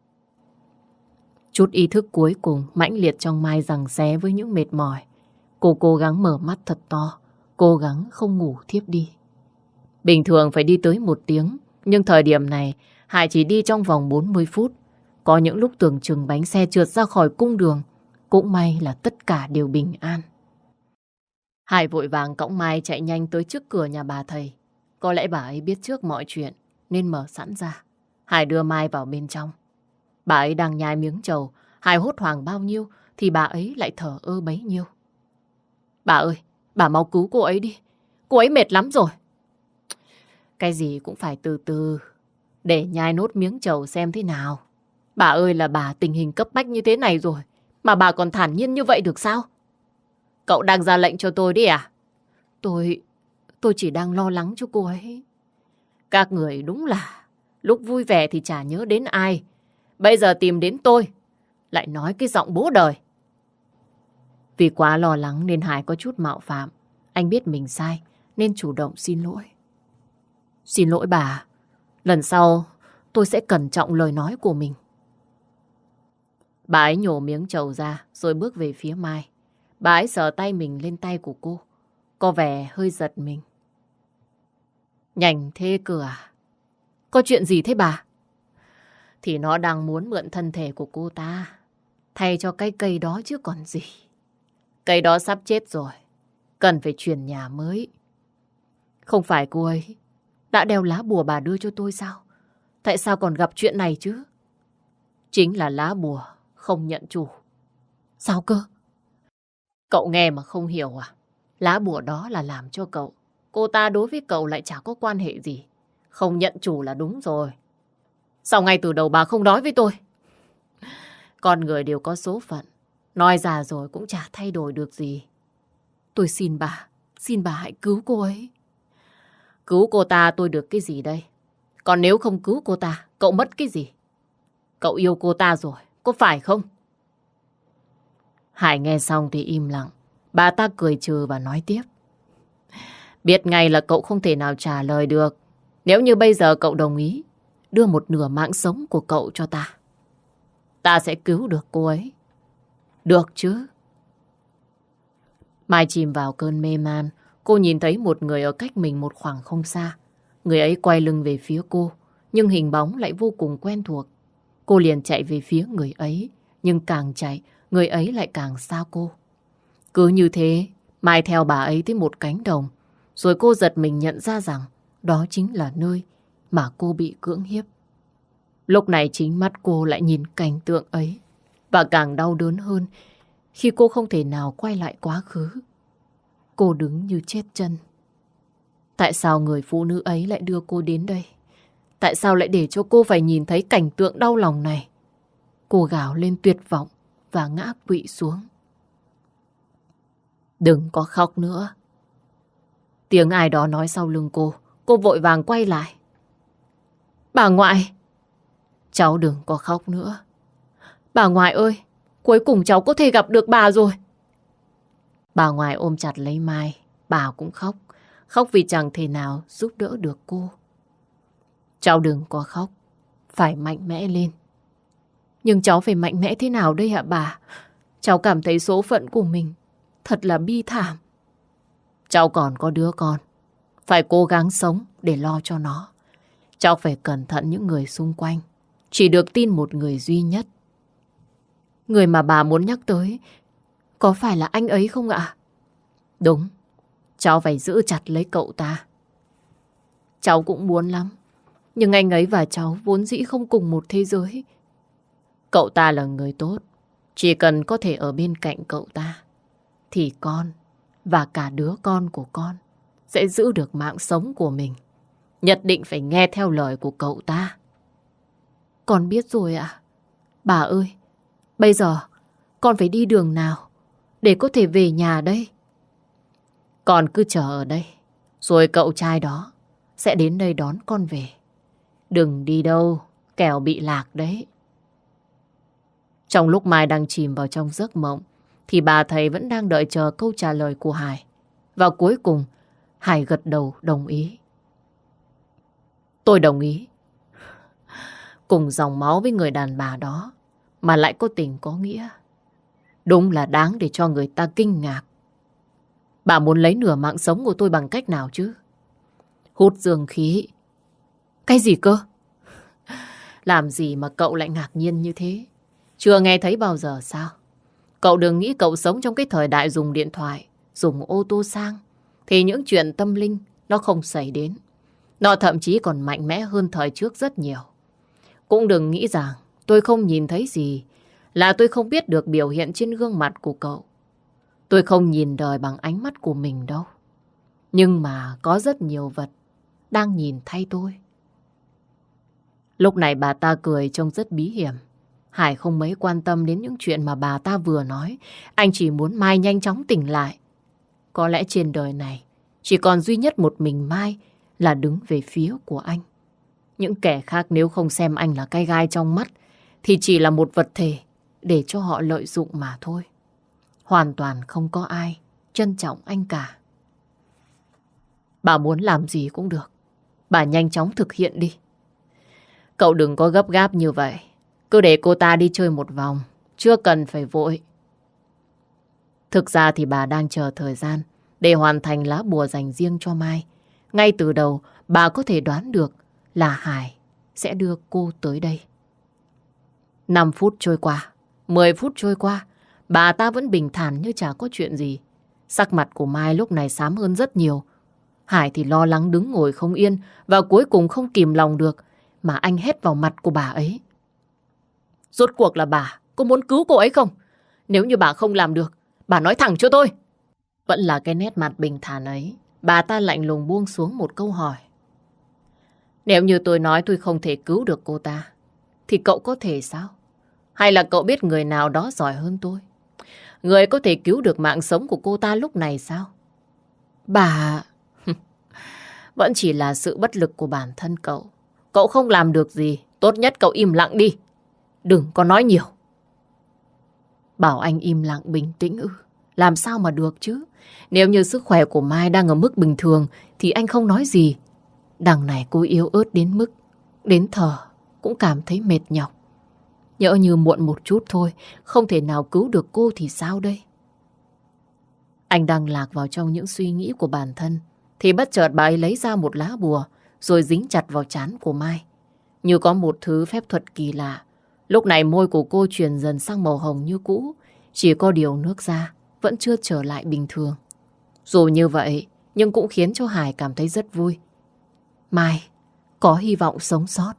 S1: Chút ý thức cuối cùng mãnh liệt trong Mai giằng xé với những mệt mỏi. Cô cố gắng mở mắt thật to. Cố gắng không ngủ thiếp đi. Bình thường phải đi tới 1 tiếng. Nhưng thời điểm này Hải chỉ đi trong vòng 40 phút. Có những lúc tưởng chừng bánh xe trượt ra khỏi cung đường. Cũng may là tất cả đều bình an. Hải vội vàng cõng Mai chạy nhanh tới trước cửa nhà bà thầy. Có lẽ bà ấy biết trước mọi chuyện nên mở sẵn ra. Hải đưa Mai vào bên trong. Bà ấy đang nhai miếng trầu. Hải hốt hoảng bao nhiêu thì bà ấy lại thở ơ bấy nhiêu. Bà ơi, bà mau cứu cô ấy đi. Cô ấy mệt lắm rồi. Cái gì cũng phải từ từ. Để nhai nốt miếng trầu xem thế nào. Bà ơi, là bà tình hình cấp bách như thế này rồi mà bà còn thản nhiên như vậy được sao? Cậu đang ra lệnh cho tôi đi à? Tôi chỉ đang lo lắng cho cô ấy. Các người đúng là Lúc vui vẻ thì chả nhớ đến ai. Bây giờ tìm đến tôi, lại nói cái giọng bố đời. Vì quá lo lắng nên Hải có chút mạo phạm. Anh biết mình sai nên chủ động xin lỗi. Xin lỗi bà. Lần sau tôi sẽ cẩn trọng lời nói của mình. Bà ấy nhổ miếng trầu ra rồi bước về phía Mai. Bà ấy sờ tay mình lên tay của cô. Có vẻ hơi giật mình. Nhanh thế cơ à? Có chuyện gì thế bà? Thì nó đang muốn mượn thân thể của cô ta thay cho cái cây đó chứ còn gì. Cây đó sắp chết rồi, cần phải chuyển nhà mới. Không phải cô ấy đã đeo lá bùa bà đưa cho tôi sao? Tại sao còn gặp chuyện này chứ? Chính là lá bùa không nhận chủ. Sao cơ? Cậu nghe mà không hiểu à? Lá bùa đó là làm cho cậu. Cô ta đối với cậu lại chả có quan hệ gì. Không nhận chủ là đúng rồi. Sao ngay từ đầu bà không nói với tôi? Con người đều có số phận. Nói già rồi cũng chả thay đổi được gì. Tôi xin bà hãy cứu cô ấy. Cứu cô ta tôi được cái gì đây? Còn nếu không cứu cô ta, cậu mất cái gì? Cậu yêu cô ta rồi, có phải không? Hải nghe xong thì im lặng. Bà ta cười trừ và nói tiếp. Biết ngay là cậu không thể nào trả lời được. Nếu như bây giờ cậu đồng ý đưa một nửa mạng sống của cậu cho ta, ta sẽ cứu được cô ấy. Được chứ? Mai chìm vào cơn mê man. Cô nhìn thấy một người ở cách mình một khoảng không xa. Người ấy quay lưng về phía cô, nhưng hình bóng lại vô cùng quen thuộc. Cô liền chạy về phía người ấy, nhưng càng chạy, người ấy lại càng xa cô. Cứ như thế, Mai theo bà ấy tới một cánh đồng, rồi cô giật mình nhận ra rằng đó chính là nơi mà cô bị cưỡng hiếp. Lúc này chính mắt cô lại nhìn cảnh tượng ấy, và càng đau đớn hơn khi cô không thể nào quay lại quá khứ. Cô đứng như chết chân. Tại sao người phụ nữ ấy lại đưa cô đến đây? Tại sao lại để cho cô phải nhìn thấy cảnh tượng đau lòng này? Cô gào lên tuyệt vọng và ngã quỵ xuống. Đừng có khóc nữa. Tiếng ai đó nói sau lưng cô. Cô vội vàng quay lại. Bà ngoại! Cháu đừng có khóc nữa. Bà ngoại ơi! Cuối cùng cháu có thể gặp được bà rồi. Bà ngoại ôm chặt lấy Mai. Bà cũng khóc. Khóc vì chẳng thể nào giúp đỡ được cô. Cháu đừng có khóc. Phải mạnh mẽ lên. Nhưng cháu phải mạnh mẽ thế nào đây hả bà? Cháu cảm thấy số phận của mình thật là bi thảm. Cháu còn có đứa con. Phải cố gắng sống để lo cho nó. Cháu phải cẩn thận những người xung quanh. Chỉ được tin một người duy nhất. Người mà bà muốn nhắc tới có phải là anh ấy không ạ? Đúng. Cháu phải giữ chặt lấy cậu ta. Cháu cũng muốn lắm. Nhưng anh ấy và cháu vốn dĩ không cùng một thế giới. Cậu ta là người tốt. Chỉ cần có thể ở bên cạnh cậu ta thì con và cả đứa con của con sẽ giữ được mạng sống của mình. Nhất định phải nghe theo lời của cậu ta. Con biết rồi ạ. Bà ơi, bây giờ con phải đi đường nào để có thể về nhà đây? Con cứ chờ ở đây, rồi cậu trai đó sẽ đến đây đón con về. Đừng đi đâu, kẻo bị lạc đấy. Trong lúc Mai đang chìm vào trong giấc mộng, thì bà thầy vẫn đang đợi chờ câu trả lời của Hải. Và cuối cùng, Hải gật đầu đồng ý. Tôi đồng ý. Cùng dòng máu với người đàn bà đó, mà lại có tình có nghĩa. Đúng là đáng để cho người ta kinh ngạc. Bà muốn lấy nửa mạng sống của tôi bằng cách nào chứ? Hút dương khí. Cái gì cơ? Làm gì mà cậu lại ngạc nhiên như thế? Chưa nghe thấy bao giờ sao? Cậu đừng nghĩ cậu sống trong cái thời đại dùng điện thoại, dùng ô tô sang, thì những chuyện tâm linh nó không xảy đến. Nó thậm chí còn mạnh mẽ hơn thời trước rất nhiều. Cũng đừng nghĩ rằng tôi không nhìn thấy gì, là tôi không biết được biểu hiện trên gương mặt của cậu. Tôi không nhìn đời bằng ánh mắt của mình đâu. Nhưng mà có rất nhiều vật đang nhìn thay tôi. Lúc này bà ta cười trông rất bí hiểm. Hải không mấy quan tâm đến những chuyện mà bà ta vừa nói. Anh chỉ muốn Mai nhanh chóng tỉnh lại. Có lẽ trên đời này chỉ còn duy nhất một mình Mai là đứng về phía của anh. Những kẻ khác nếu không xem anh là cái gai trong mắt thì chỉ là một vật thể để cho họ lợi dụng mà thôi. Hoàn toàn không có ai trân trọng anh cả. Bà muốn làm gì cũng được. Bà nhanh chóng thực hiện đi. Cậu đừng có gấp gáp như vậy. Cứ để cô ta đi chơi một vòng. Chưa cần phải vội. Thực ra thì bà đang chờ thời gian để hoàn thành lá bùa dành riêng cho Mai. Ngay từ đầu bà có thể đoán được là Hải sẽ đưa cô tới đây. 5 phút trôi qua, 10 phút trôi qua, bà ta vẫn bình thản như chả có chuyện gì. Sắc mặt của Mai lúc này xám hơn rất nhiều. Hải thì lo lắng đứng ngồi không yên và cuối cùng không kìm lòng được mà anh hét vào mặt của bà ấy. Rốt cuộc là bà có muốn cứu cô ấy không? Nếu như bà không làm được, bà nói thẳng cho tôi. Vẫn là cái nét mặt bình thản ấy, bà ta lạnh lùng buông xuống một câu hỏi. Nếu như tôi nói tôi không thể cứu được cô ta, thì cậu có thể sao? Hay là cậu biết người nào đó giỏi hơn tôi? Người có thể cứu được mạng sống của cô ta lúc này sao? Bà... Vẫn chỉ là sự bất lực của bản thân cậu. Cậu không làm được gì, tốt nhất cậu im lặng đi. Đừng có nói nhiều. Bảo anh im lặng bình tĩnh ư? Làm sao mà được chứ? Nếu như sức khỏe của Mai đang ở mức bình thường thì anh không nói gì. Đằng này cô yếu ớt đến mức đến thở cũng cảm thấy mệt nhọc. Nhỡ như muộn một chút thôi, không thể nào cứu được cô thì sao đây? Anh đang lạc vào trong những suy nghĩ của bản thân thì bất chợt bà ấy lấy ra một lá bùa rồi dính chặt vào trán của Mai. Như có một thứ phép thuật kỳ lạ. Lúc này môi của cô chuyển dần sang màu hồng như cũ, chỉ có điều nước da vẫn chưa trở lại bình thường. Dù như vậy, nhưng cũng khiến cho Hải cảm thấy rất vui. Mai có hy vọng sống sót.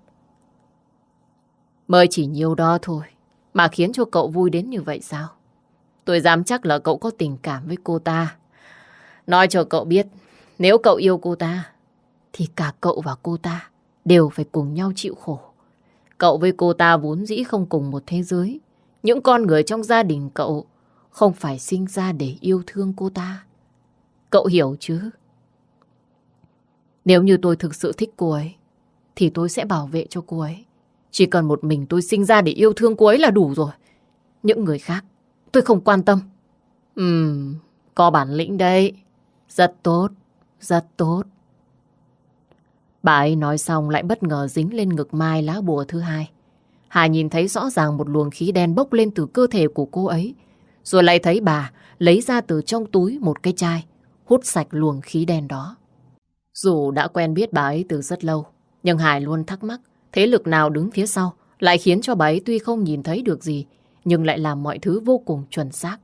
S1: Mới chỉ nhiêu đó thôi mà khiến cho cậu vui đến như vậy sao? Tôi dám chắc là cậu có tình cảm với cô ta. Nói cho cậu biết, nếu cậu yêu cô ta thì cả cậu và cô ta đều phải cùng nhau chịu khổ. Cậu với cô ta vốn dĩ không cùng một thế giới. Những con người trong gia đình cậu không phải sinh ra để yêu thương cô ta. Cậu hiểu chứ? Nếu như tôi thực sự thích cô ấy thì tôi sẽ bảo vệ cho cô ấy. Chỉ cần một mình tôi sinh ra để yêu thương cô ấy là đủ rồi. Những người khác tôi không quan tâm. Có bản lĩnh đấy. Rất tốt, rất tốt. Bà ấy nói xong lại bất ngờ dính lên ngực Mai lá bùa thứ hai. Hà nhìn thấy rõ ràng một luồng khí đen bốc lên từ cơ thể của cô ấy. Rồi lại thấy bà lấy ra từ trong túi một cái chai, hút sạch luồng khí đen đó. Dù đã quen biết bà ấy từ rất lâu, nhưng Hải luôn thắc mắc thế lực nào đứng phía sau lại khiến cho bà ấy tuy không nhìn thấy được gì, nhưng lại làm mọi thứ vô cùng chuẩn xác.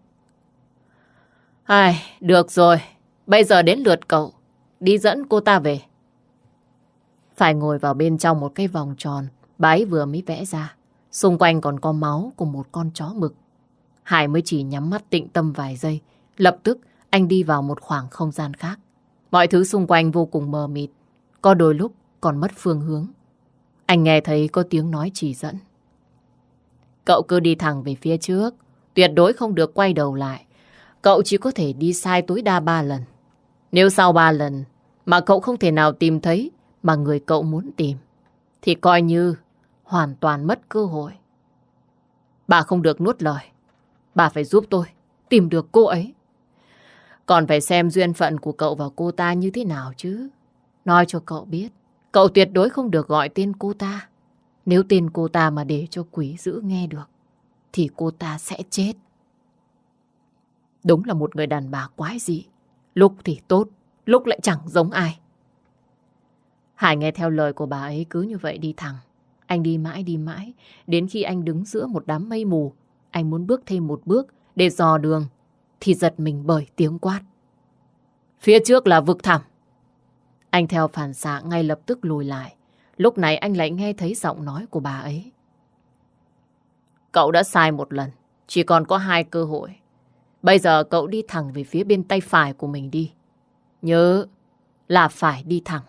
S1: Được rồi, bây giờ đến lượt cậu, đi dẫn cô ta về. Phải ngồi vào bên trong một cái vòng tròn, bà ấy vừa mới vẽ ra. Xung quanh còn có máu của một con chó mực. Hải mới chỉ nhắm mắt tĩnh tâm vài giây. Lập tức anh đi vào một khoảng không gian khác. Mọi thứ xung quanh vô cùng mờ mịt. Có đôi lúc còn mất phương hướng. Anh nghe thấy có tiếng nói chỉ dẫn. Cậu cứ đi thẳng về phía trước. Tuyệt đối không được quay đầu lại. Cậu chỉ có thể đi sai tối đa 3 lần. Nếu sau 3 lần mà cậu không thể nào tìm thấy mà người cậu muốn tìm, thì coi như hoàn toàn mất cơ hội. Bà không được nuốt lời. Bà phải giúp tôi tìm được cô ấy. Còn phải xem duyên phận của cậu và cô ta như thế nào chứ. Nói cho cậu biết, cậu tuyệt đối không được gọi tên cô ta. Nếu tên cô ta mà để cho quỷ dữ nghe được, thì cô ta sẽ chết. Đúng là một người đàn bà quái dị. Lúc thì tốt, lúc lại chẳng giống ai. Hải nghe theo lời của bà ấy cứ như vậy đi thẳng. Anh đi mãi, đến khi anh đứng giữa một đám mây mù. Anh muốn bước thêm một bước để dò đường, thì giật mình bởi tiếng quát. Phía trước là vực thẳm. Anh theo phản xạ ngay lập tức lùi lại. Lúc này anh lại nghe thấy giọng nói của bà ấy. Cậu đã sai một lần, chỉ còn có 2 cơ hội. Bây giờ cậu đi thẳng về phía bên tay phải của mình đi. Nhớ là phải đi thẳng.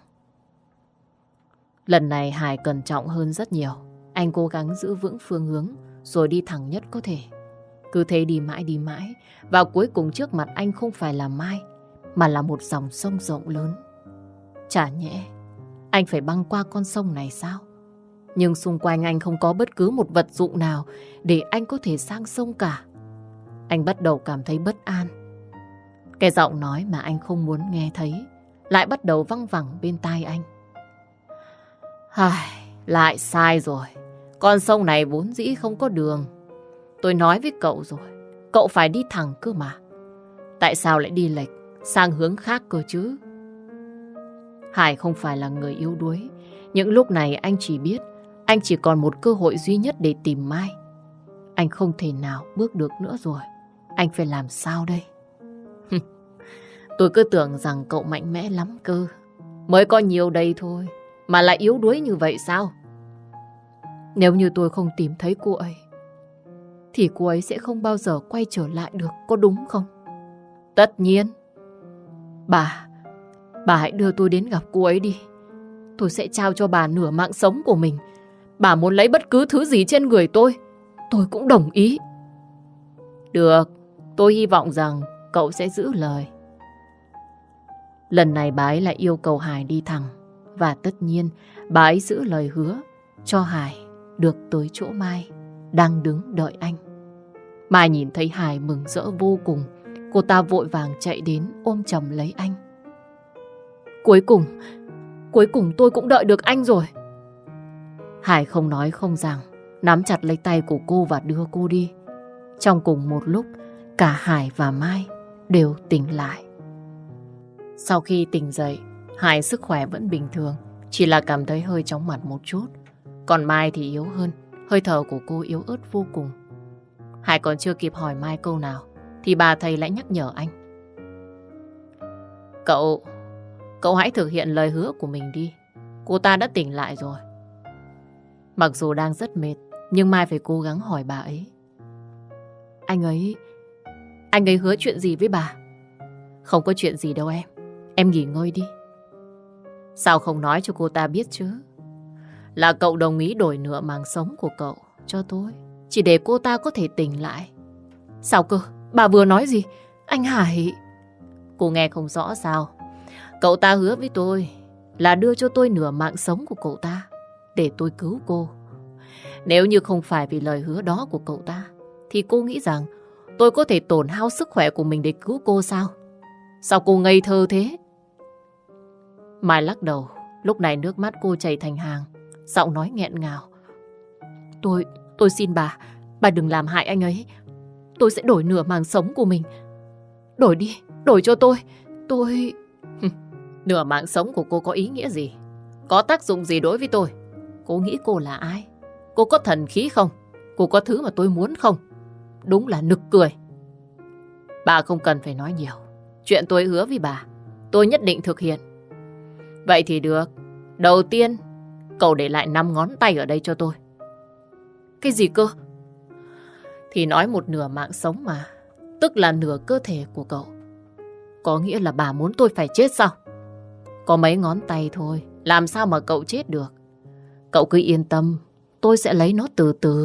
S1: Lần này Hải cẩn trọng hơn rất nhiều. Anh cố gắng giữ vững phương hướng rồi đi thẳng nhất có thể. Cứ thế đi mãi. Và cuối cùng trước mặt anh không phải là Mai, mà là một dòng sông rộng lớn. Chả nhẽ anh phải băng qua con sông này sao? Nhưng xung quanh anh không có bất cứ một vật dụng nào để anh có thể sang sông cả. Anh bắt đầu cảm thấy bất an. Cái giọng nói mà anh không muốn nghe thấy lại bắt đầu văng vẳng bên tai anh. Lại sai rồi. Con sông này vốn dĩ không có đường. Tôi nói với cậu rồi, cậu phải đi thẳng cơ mà. Tại sao lại đi lệch sang hướng khác cơ chứ? Hải không phải là người yếu đuối. Những lúc này anh chỉ biết anh chỉ còn một cơ hội duy nhất để tìm Mai. Anh không thể nào bước được nữa rồi. Anh phải làm sao đây? Tôi cứ tưởng rằng cậu mạnh mẽ lắm cơ. Mới có nhiều đây thôi mà lại yếu đuối như vậy sao? Nếu như tôi không tìm thấy cô ấy thì cô ấy sẽ không bao giờ quay trở lại được, có đúng không? Tất nhiên. Bà hãy đưa tôi đến gặp cô ấy đi. Tôi sẽ trao cho bà nửa mạng sống của mình. Bà muốn lấy bất cứ thứ gì trên người tôi cũng đồng ý. Được, tôi hy vọng rằng cậu sẽ giữ lời. Lần này bà ấy lại yêu cầu Hải đi thẳng. Và tất nhiên bà ấy giữ lời hứa cho Hải được tới chỗ Mai đang đứng đợi anh. Mai nhìn thấy Hải mừng rỡ vô cùng. Cô ta vội vàng chạy đến ôm chầm lấy anh. Cuối cùng tôi cũng đợi được anh rồi. Hải không nói không rằng, nắm chặt lấy tay của cô và đưa cô đi. Trong cùng một lúc, cả Hải và Mai đều tỉnh lại. Sau khi tỉnh dậy, Hải sức khỏe vẫn bình thường, chỉ là cảm thấy hơi chóng mặt một chút. Còn Mai thì yếu hơn, hơi thở của cô yếu ớt vô cùng. Hải còn chưa kịp hỏi Mai câu nào thì bà thầy lại nhắc nhở anh. Cậu hãy thực hiện lời hứa của mình đi. Cô ta đã tỉnh lại rồi. Mặc dù đang rất mệt, nhưng Mai phải cố gắng hỏi bà ấy. Anh ấy hứa chuyện gì với bà? Không có chuyện gì đâu em. Em nghỉ ngơi đi. Sao không nói cho cô ta biết chứ? Là cậu đồng ý đổi nửa mạng sống của cậu cho tôi, chỉ để cô ta có thể tỉnh lại. Sao cơ? Bà vừa nói gì? Anh Hải... Cô nghe không rõ sao? Cậu ta hứa với tôi là đưa cho tôi nửa mạng sống của cậu ta để tôi cứu cô. Nếu như không phải vì lời hứa đó của cậu ta thì cô nghĩ rằng tôi có thể tổn hao sức khỏe của mình để cứu cô sao? Sao cô ngây thơ thế? Mai lắc đầu. Lúc này nước mắt cô chảy thành hàng, giọng nói nghẹn ngào. Tôi xin bà đừng làm hại anh ấy. Tôi sẽ đổi nửa mạng sống của mình. Đổi đi, đổi cho tôi. Nửa mạng sống của cô có ý nghĩa gì? Có tác dụng gì đối với tôi? Cô nghĩ cô là ai? Cô có thần khí không? Cô có thứ mà tôi muốn không? Đúng là nực cười. Bà không cần phải nói nhiều. Chuyện tôi hứa với bà, tôi nhất định thực hiện. Vậy thì được. Đầu tiên, cậu để lại 5 ngón tay ở đây cho tôi. Cái gì cơ? Thì nói một nửa mạng sống mà. Tức là nửa cơ thể của cậu. Có nghĩa là bà muốn tôi phải chết sao? Có mấy ngón tay thôi, làm sao mà cậu chết được? Cậu cứ yên tâm, tôi sẽ lấy nó từ từ.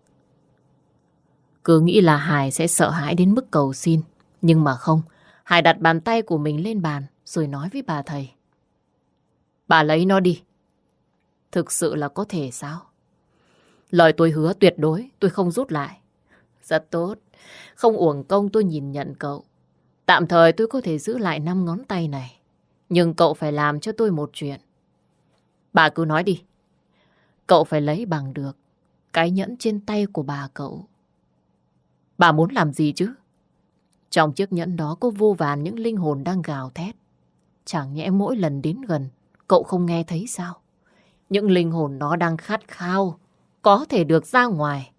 S1: Cứ nghĩ là Hải sẽ sợ hãi đến mức cầu xin. Nhưng mà không, Hải đặt bàn tay của mình lên bàn rồi nói với bà thầy. Bà lấy nó đi. Thực sự là có thể sao? Lời tôi hứa tuyệt đối tôi không rút lại. Rất tốt, không uổng công tôi nhìn nhận cậu. Tạm thời tôi có thể giữ lại 5 ngón tay này. Nhưng cậu phải làm cho tôi một chuyện. Bà cứ nói đi. Cậu phải lấy bằng được cái nhẫn trên tay của bà cậu. Bà muốn làm gì chứ? Trong chiếc nhẫn đó có vô vàn những linh hồn đang gào thét. Chẳng nhẽ mỗi lần đến gần cậu không nghe thấy sao? Những linh hồn đó đang khát khao có thể được ra ngoài.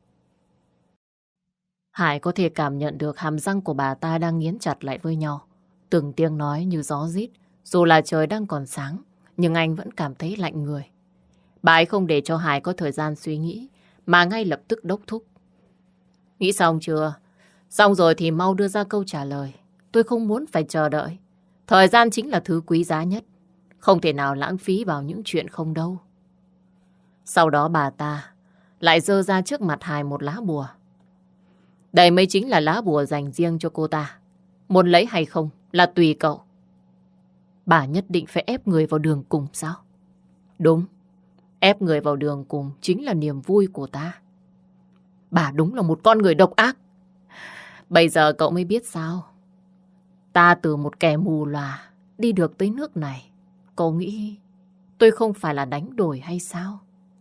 S1: Hải có thể cảm nhận được hàm răng của bà ta đang nghiến chặt lại với nhau. Từng tiếng nói như gió rít. Dù là trời đang còn sáng, nhưng anh vẫn cảm thấy lạnh người. Bà ấy không để cho Hải có thời gian suy nghĩ, mà ngay lập tức đốc thúc. Nghĩ xong chưa? Xong rồi thì mau đưa ra câu trả lời. Tôi không muốn phải chờ đợi. Thời gian chính là thứ quý giá nhất. Không thể nào lãng phí vào những chuyện không đâu. Sau đó bà ta lại giơ ra trước mặt Hải một lá bùa. Đây mới chính là lá bùa dành riêng cho cô ta. Muốn lấy hay không là tùy cậu. Bà nhất định phải ép người vào đường cùng sao? Đúng, ép người vào đường cùng chính là niềm vui của ta. Bà đúng là một con người độc ác. Bây giờ cậu mới biết sao. Ta từ một kẻ mù lòa đi được tới nước này. Cậu nghĩ tôi không phải là đánh đổi hay sao?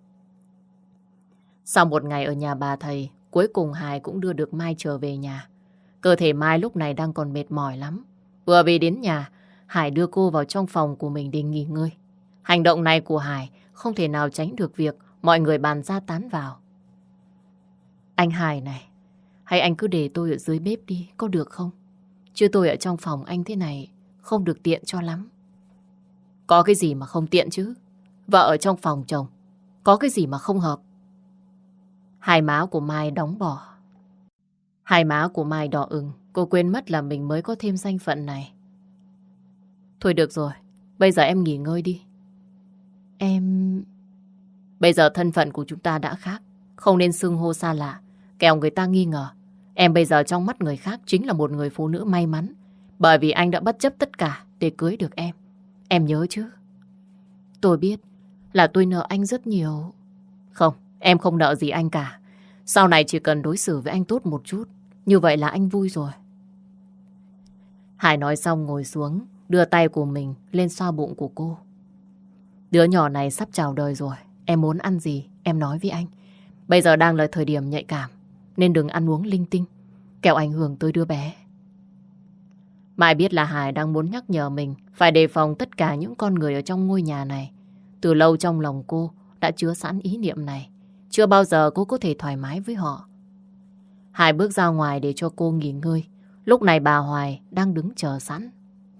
S1: Sau một ngày ở nhà bà thầy, cuối cùng Hải cũng đưa được Mai trở về nhà. Cơ thể Mai lúc này đang còn mệt mỏi lắm. Vừa về đến nhà, Hải đưa cô vào trong phòng của mình để nghỉ ngơi. Hành động này của Hải không thể nào tránh được việc mọi người bàn ra tán vào. Anh Hải này, hay anh cứ để tôi ở dưới bếp đi, có được không? Chứ tôi ở trong phòng anh thế này không được tiện cho lắm. Có cái gì mà không tiện chứ? Vợ ở trong phòng chồng, có cái gì mà không hợp? Hai má của Mai đóng bỏ. Hai má của Mai đỏ ửng, cô quên mất là mình mới có thêm danh phận này. Thôi được rồi, bây giờ em nghỉ ngơi đi. Em... Bây giờ thân phận của chúng ta đã khác, không nên xưng hô xa lạ, kẻo người ta nghi ngờ. Em bây giờ trong mắt người khác chính là một người phụ nữ may mắn, bởi vì anh đã bất chấp tất cả để cưới được em. Em nhớ chứ? Tôi biết là tôi nợ anh rất nhiều. Không, em không nợ gì anh cả. Sau này chỉ cần đối xử với anh tốt một chút, như vậy là anh vui rồi. Hải nói xong ngồi xuống, đưa tay của mình lên xoa bụng của cô. Đứa nhỏ này sắp chào đời rồi. Em muốn ăn gì, em nói với anh. Bây giờ đang là thời điểm nhạy cảm, nên đừng ăn uống linh tinh, kẻo ảnh hưởng tới đứa bé. Mai biết là Hải đang muốn nhắc nhở mình phải đề phòng tất cả những con người ở trong ngôi nhà này. Từ lâu trong lòng cô đã chứa sẵn ý niệm này. Chưa bao giờ cô có thể thoải mái với họ. Hải bước ra ngoài để cho cô nghỉ ngơi. Lúc này bà Hoài đang đứng chờ sẵn.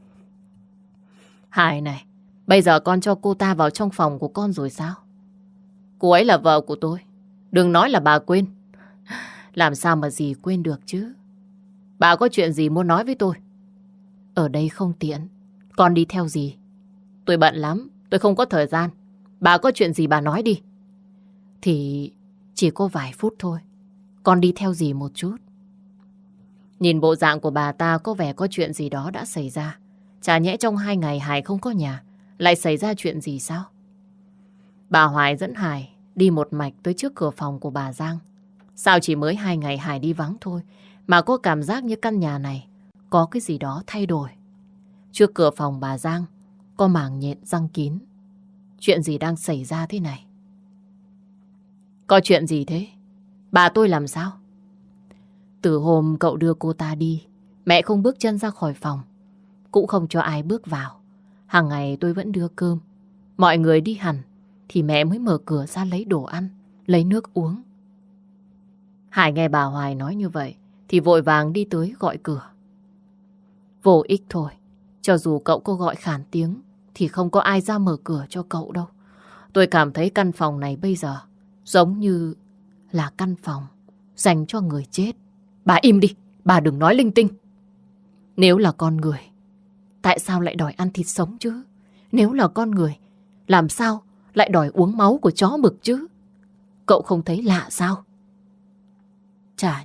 S1: Hải này, bây giờ con cho cô ta vào trong phòng của con rồi sao? Cô ấy là vợ của tôi. Đừng nói là bà quên. Làm sao mà dì quên được chứ? Bà có chuyện gì muốn nói với tôi? Ở đây không tiện. Con đi theo dì. Tôi bận lắm, tôi không có thời gian. Bà có chuyện gì bà nói đi. Thì chỉ có vài phút thôi. Con đi theo dì một chút. Nhìn bộ dạng của bà ta có vẻ có chuyện gì đó đã xảy ra. Chả nhẽ trong 2 ngày Hải không có nhà lại xảy ra chuyện gì sao? Bà Hoài dẫn Hải đi một mạch tới trước cửa phòng của bà Giang. Sao chỉ mới 2 ngày Hải đi vắng thôi mà có cảm giác như căn nhà này có cái gì đó thay đổi. Trước cửa phòng bà Giang có mảng nhện giăng kín. Chuyện gì đang xảy ra thế này? Có chuyện gì thế? Bà tôi làm sao? Từ hôm cậu đưa cô ta đi, mẹ không bước chân ra khỏi phòng, cũng không cho ai bước vào. Hàng ngày tôi vẫn đưa cơm. Mọi người đi hẳn thì mẹ mới mở cửa ra lấy đồ ăn, lấy nước uống. Hải nghe bà Hoài nói như vậy thì vội vàng đi tới gọi cửa. Vô ích thôi. Cho dù cậu có gọi khản tiếng thì không có ai ra mở cửa cho cậu đâu. Tôi cảm thấy căn phòng này bây giờ giống như là căn phòng dành cho người chết. Bà im đi, bà đừng nói linh tinh. Nếu là con người, tại sao lại đòi ăn thịt sống chứ? Nếu là con người, làm sao lại đòi uống máu của chó mực chứ? Cậu không thấy lạ sao? Chả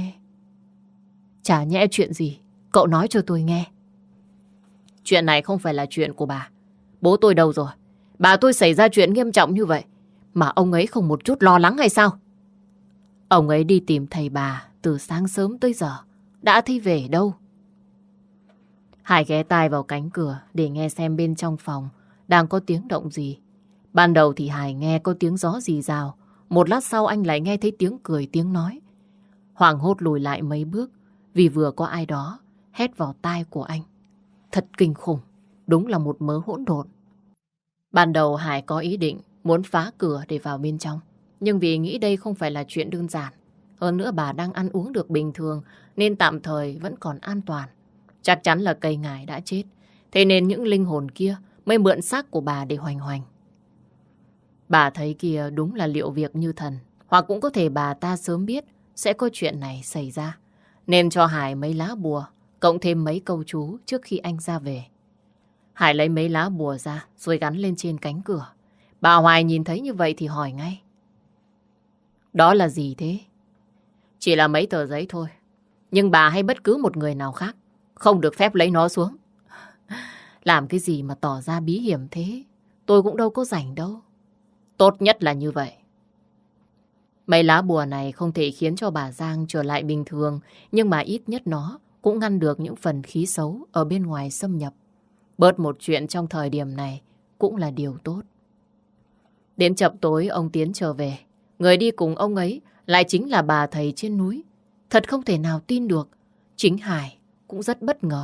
S1: nhẽ chuyện gì? Cậu nói cho tôi nghe. Chuyện này không phải là chuyện của bà. Bố tôi đâu rồi? Bà tôi xảy ra chuyện nghiêm trọng như vậy mà ông ấy không một chút lo lắng hay sao? Ông ấy đi tìm thầy bà từ sáng sớm tới giờ, đã thấy về đâu. Hải ghé tai vào cánh cửa để nghe xem bên trong phòng đang có tiếng động gì. Ban đầu thì Hải nghe có tiếng gió rì rào. Một lát sau anh lại nghe thấy tiếng cười tiếng nói. Hoảng hốt lùi lại mấy bước vì vừa có ai đó hét vào tai của anh. Thật kinh khủng, đúng là một mớ hỗn độn. Ban đầu Hải có ý định muốn phá cửa để vào bên trong. Nhưng vì nghĩ đây không phải là chuyện đơn giản. Hơn nữa bà đang ăn uống được bình thường nên tạm thời vẫn còn an toàn. Chắc chắn là cây ngải đã chết. Thế nên những linh hồn kia mới mượn xác của bà để hoành hoành. Bà thấy kia đúng là liệu việc như thần. Hoặc cũng có thể bà ta sớm biết sẽ có chuyện này xảy ra. Nên cho Hải mấy lá bùa, cộng thêm mấy câu chú trước khi anh ra về. Hải lấy mấy lá bùa ra rồi gắn lên trên cánh cửa. Bà Hoài nhìn thấy như vậy thì hỏi ngay. Đó là gì thế? Chỉ là mấy tờ giấy thôi. Nhưng bà hay bất cứ một người nào khác không được phép lấy nó xuống. Làm cái gì mà tỏ ra bí hiểm thế? tôi cũng đâu có rảnh đâu. Tốt nhất là như vậy. Mấy lá bùa này không thể khiến cho bà Giang trở lại bình thường, nhưng mà ít nhất nó cũng ngăn được những phần khí xấu ở bên ngoài xâm nhập. Bớt một chuyện trong thời điểm này cũng là điều tốt. Đến chập tối ông Tiến trở về. Người đi cùng ông ấy lại chính là bà thầy trên núi. Thật không thể nào tin được. Chính Hải cũng rất bất ngờ.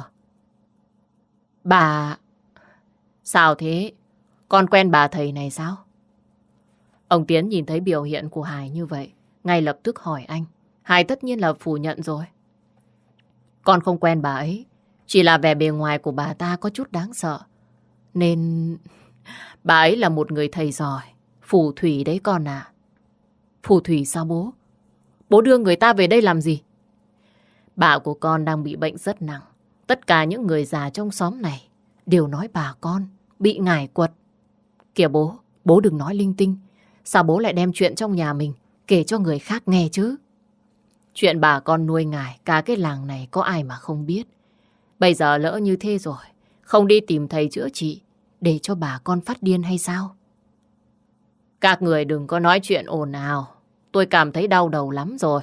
S1: Bà... Sao thế? Con quen bà thầy này sao? Ông Tiến nhìn thấy biểu hiện của Hải như vậy, ngay lập tức hỏi anh. Hải tất nhiên là phủ nhận rồi. Con không quen bà ấy, chỉ là vẻ bề ngoài của bà ta có chút đáng sợ. Nên bà ấy là một người thầy giỏi, phù thủy đấy con à. Phù thủy sao bố? Bố đưa người ta về đây làm gì? Bà của con đang bị bệnh rất nặng. Tất cả những người già trong xóm này đều nói bà con bị ngải quật. Kìa bố đừng nói linh tinh. Sao bố lại đem chuyện trong nhà mình kể cho người khác nghe chứ? Chuyện bà con nuôi ngải cả cái làng này có ai mà không biết. Bây giờ lỡ như thế rồi, không đi tìm thầy chữa trị để cho bà con phát điên hay sao? Các người đừng có nói chuyện ồn ào. Tôi cảm thấy đau đầu lắm rồi.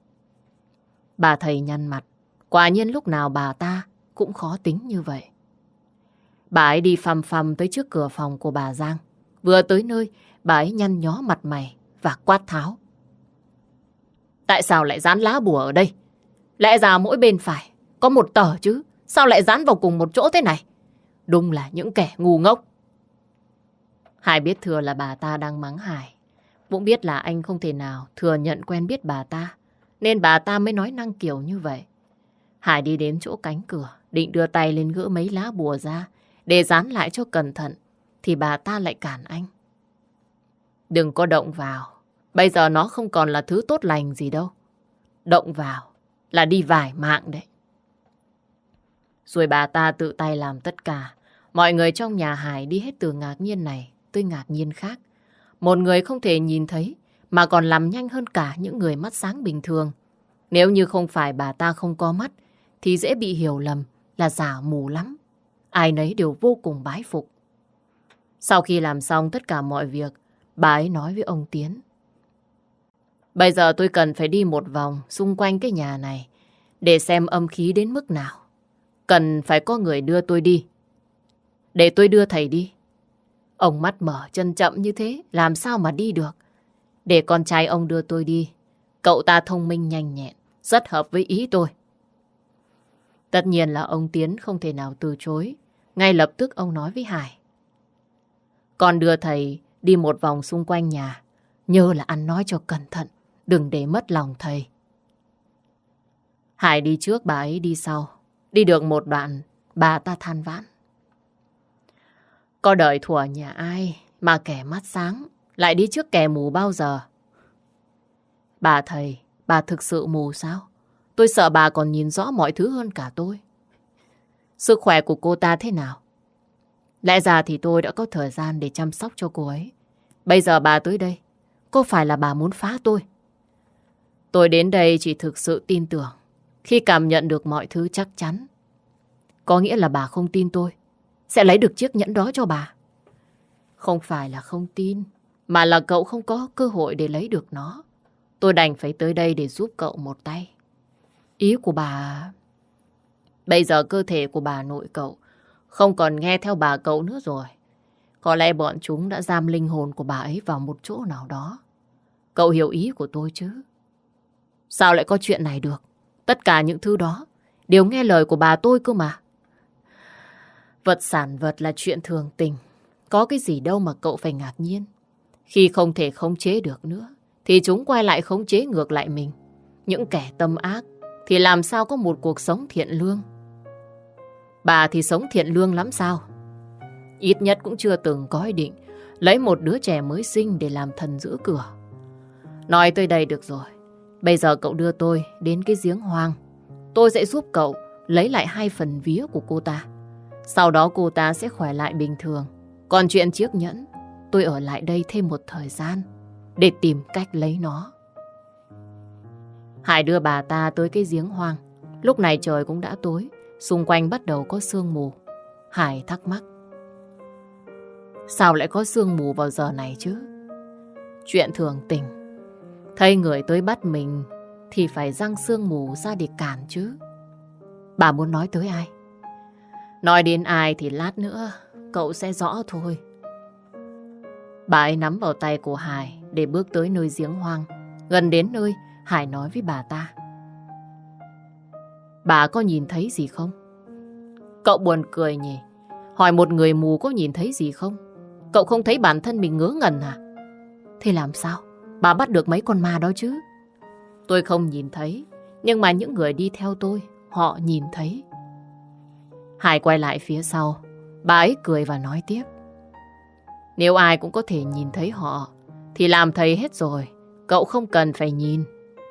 S1: Bà thầy nhăn mặt. Quả nhiên lúc nào bà ta cũng khó tính như vậy. Bà ấy đi phăm phăm tới trước cửa phòng của bà Giang. Vừa tới nơi, bà ấy nhăn nhó mặt mày và quát tháo. Tại sao lại dán lá bùa ở đây? Lẽ ra mỗi bên phải có một tờ chứ. Sao lại dán vào cùng một chỗ thế này? Đúng là những kẻ ngu ngốc. Hải biết thừa là bà ta đang mắng Hải. Cũng biết là anh không thể nào thừa nhận quen biết bà ta, nên bà ta mới nói năng kiểu như vậy. Hải đi đến chỗ cánh cửa, định đưa tay lên gỡ mấy lá bùa ra để dán lại cho cẩn thận, thì bà ta lại cản anh. Đừng có động vào. Bây giờ nó không còn là thứ tốt lành gì đâu. Động vào là đi vài mạng đấy. Rồi bà ta tự tay làm tất cả. Mọi người trong nhà Hải đi hết từ ngạc nhiên này tới ngạc nhiên khác. Một người không thể nhìn thấy mà còn làm nhanh hơn cả những người mắt sáng bình thường. Nếu như không phải bà ta không có mắt thì dễ bị hiểu lầm là giả mù lắm. Ai nấy đều vô cùng bái phục. Sau khi làm xong tất cả mọi việc, bà ấy nói với ông Tiến. Bây giờ tôi cần phải đi một vòng xung quanh cái nhà này để xem âm khí đến mức nào. Cần phải có người đưa tôi đi. Để tôi đưa thầy đi. Ông mắt mở chân chậm như thế, làm sao mà đi được? Để con trai ông đưa tôi đi. Cậu ta thông minh nhanh nhẹn, rất hợp với ý tôi. Tất nhiên là ông Tiến không thể nào từ chối. Ngay lập tức ông nói với Hải. Con đưa thầy đi một vòng xung quanh nhà. Nhớ là ăn nói cho cẩn thận, đừng để mất lòng thầy. Hải đi trước, bà ấy đi sau. Đi được một đoạn, bà ta than vãn. Có đời thuở nhà ai mà kẻ mắt sáng lại đi trước kẻ mù bao giờ? Bà thầy, bà thực sự mù sao? Tôi sợ bà còn nhìn rõ mọi thứ hơn cả tôi. Sức khỏe của cô ta thế nào? Lẽ ra thì tôi đã có thời gian để chăm sóc cho cô ấy. Bây giờ bà tới đây, có phải là bà muốn phá tôi? Tôi đến đây chỉ thực sự tin tưởng khi cảm nhận được mọi thứ chắc chắn. Có nghĩa là bà không tin tôi sẽ lấy được chiếc nhẫn đó cho bà. Không phải là không tin, mà là cậu không có cơ hội để lấy được nó. Tôi đành phải tới đây để giúp cậu một tay. Ý của bà... Bây giờ cơ thể của bà nội cậu không còn nghe theo bà cậu nữa rồi. Có lẽ bọn chúng đã giam linh hồn của bà ấy vào một chỗ nào đó. Cậu hiểu ý của tôi chứ? Sao lại có chuyện này được? Tất cả những thứ đó đều nghe lời của bà tôi cơ mà. Vật sản vật là chuyện thường tình. Có cái gì đâu mà cậu phải ngạc nhiên. Khi không thể khống chế được nữa thì chúng quay lại khống chế ngược lại mình. Những kẻ tâm ác thì làm sao có một cuộc sống thiện lương? Bà thì sống thiện lương lắm sao? Ít nhất cũng chưa từng có ý định lấy một đứa trẻ mới sinh để làm thần giữ cửa. Nói tới đây được rồi. Bây giờ cậu đưa tôi đến cái giếng hoang. Tôi sẽ giúp cậu lấy lại 2 phần vía của cô ta. Sau đó cô ta sẽ khỏe lại bình thường. Còn chuyện chiếc nhẫn, tôi ở lại đây thêm một thời gian để tìm cách lấy nó. Hải đưa bà ta tới cái giếng hoang. Lúc này trời cũng đã tối, xung quanh bắt đầu có sương mù. Hải thắc mắc. Sao lại có sương mù vào giờ này chứ? Chuyện thường tình. Thấy người tới bắt mình thì phải giăng sương mù ra để cản chứ. Bà muốn nói tới ai? Nói đến ai thì lát nữa cậu sẽ rõ thôi. Bà ấy nắm vào tay của Hải để bước tới nơi giếng hoang. Gần đến nơi, Hải nói với bà ta. Bà có nhìn thấy gì không? Cậu buồn cười nhỉ? Hỏi một người mù có nhìn thấy gì không? Cậu không thấy bản thân mình ngớ ngẩn à? Thế làm sao bà bắt được mấy con ma đó chứ? Tôi không nhìn thấy, nhưng mà những người đi theo tôi, họ nhìn thấy. Hải quay lại phía sau, bà ấy cười và nói tiếp. Nếu ai cũng có thể nhìn thấy họ, thì làm thầy hết rồi, cậu không cần phải nhìn.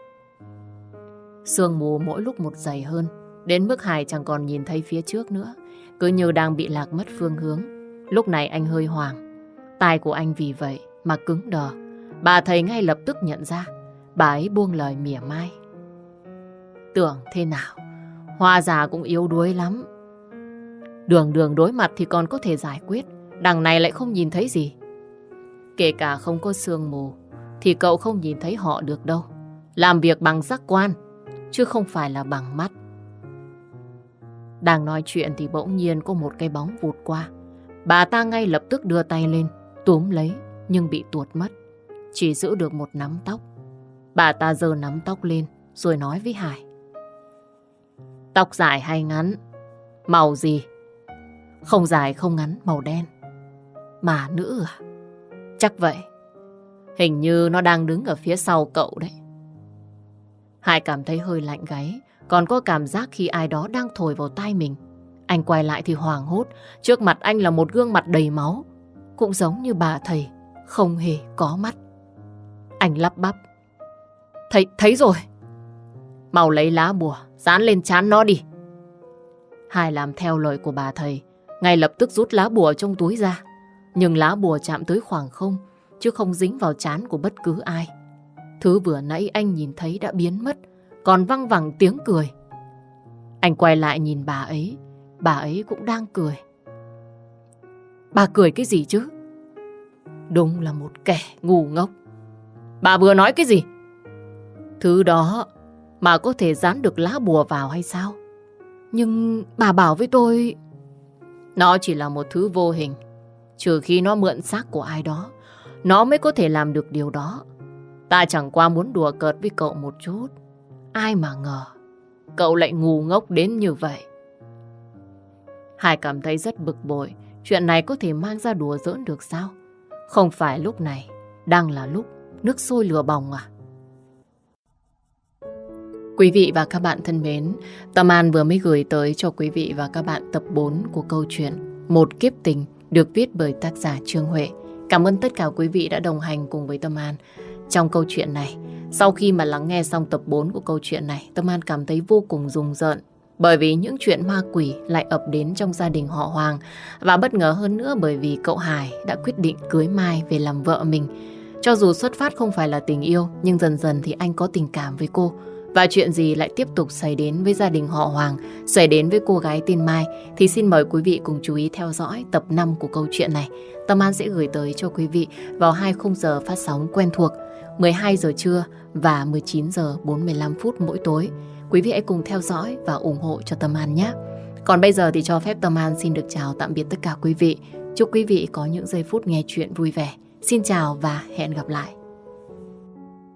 S1: Sương mù mỗi lúc một dày hơn, đến mức Hải chẳng còn nhìn thấy phía trước nữa, cứ như đang bị lạc mất phương hướng. Lúc này anh hơi hoảng, tai của anh vì vậy mà cứng đờ. Bà thầy ngay lập tức nhận ra, bà ấy buông lời mỉa mai. Tưởng thế nào, Hoa già cũng yếu đuối lắm. Đường đối mặt thì còn có thể giải quyết, đằng này lại không nhìn thấy gì. Kể cả không có sương mù thì cậu không nhìn thấy họ được đâu. Làm việc bằng giác quan, chứ không phải là bằng mắt. Đang nói chuyện thì bỗng nhiên có một cái bóng vụt qua. Bà ta ngay lập tức đưa tay lên, túm lấy, nhưng bị tuột mất. Chỉ giữ được một nắm tóc. Bà ta giơ nắm tóc lên, rồi nói với Hải. Tóc dài hay ngắn? Màu gì? Không dài không ngắn, màu đen. Mà nữ à? Chắc vậy. Hình như nó đang đứng ở phía sau cậu đấy. Hải cảm thấy hơi lạnh gáy, còn có cảm giác khi ai đó đang thổi vào tai mình. Anh quay lại thì hoảng hốt. Trước mặt anh là một gương mặt đầy máu, cũng giống như bà thầy, không hề có mắt. Anh lắp bắp. Thấy rồi. Mau lấy lá bùa, dán lên trán nó đi. Hải làm theo lời của bà thầy, ngay lập tức rút lá bùa trong túi ra. Nhưng lá bùa chạm tới khoảng không, chứ không dính vào trán của bất cứ ai. Thứ vừa nãy anh nhìn thấy đã biến mất, còn văng vẳng tiếng cười. Anh quay lại nhìn bà ấy cũng đang cười. Bà cười cái gì chứ? Đúng là một kẻ ngu ngốc. Bà vừa nói cái gì? Thứ đó mà có thể dán được lá bùa vào hay sao? Nhưng bà bảo với tôi, nó chỉ là một thứ vô hình. Trừ khi nó mượn xác của ai đó, nó mới có thể làm được điều đó. Ta chẳng qua muốn đùa cợt với cậu một chút. Ai mà ngờ cậu lại ngu ngốc đến như vậy. Hải cảm thấy rất bực bội. Chuyện này có thể mang ra đùa giỡn được sao? Không phải lúc này đang là lúc nước sôi lửa bỏng à? Quý vị và các bạn thân mến, Tâm An vừa mới gửi tới cho quý vị và các bạn tập 4 của câu chuyện Một kiếp tình được viết bởi tác giả Trương Huệ. Cảm ơn tất cả quý vị đã đồng hành cùng với Tâm An trong câu chuyện này. Sau khi mà lắng nghe xong tập 4 của câu chuyện này, Tâm An cảm thấy vô cùng rùng rợn, bởi vì những chuyện ma quỷ lại ập đến trong gia đình họ Hoàng. Và bất ngờ hơn nữa bởi vì cậu Hải đã quyết định cưới Mai về làm vợ mình. Cho dù xuất phát không phải là tình yêu, nhưng dần dần thì anh có tình cảm với cô. Và chuyện gì lại tiếp tục xảy đến với gia đình họ Hoàng, xảy đến với cô gái tên Mai, thì xin mời quý vị cùng chú ý theo dõi tập 5 của câu chuyện này. Tâm An sẽ gửi tới cho quý vị vào 2 khung giờ phát sóng quen thuộc, 12 giờ trưa và 19 giờ 45 phút mỗi tối. Quý vị hãy cùng theo dõi và ủng hộ cho Tâm An nhé. Còn bây giờ thì cho phép Tâm An xin được chào tạm biệt tất cả quý vị. Chúc quý vị có những giây phút nghe chuyện vui vẻ. Xin chào và hẹn gặp lại.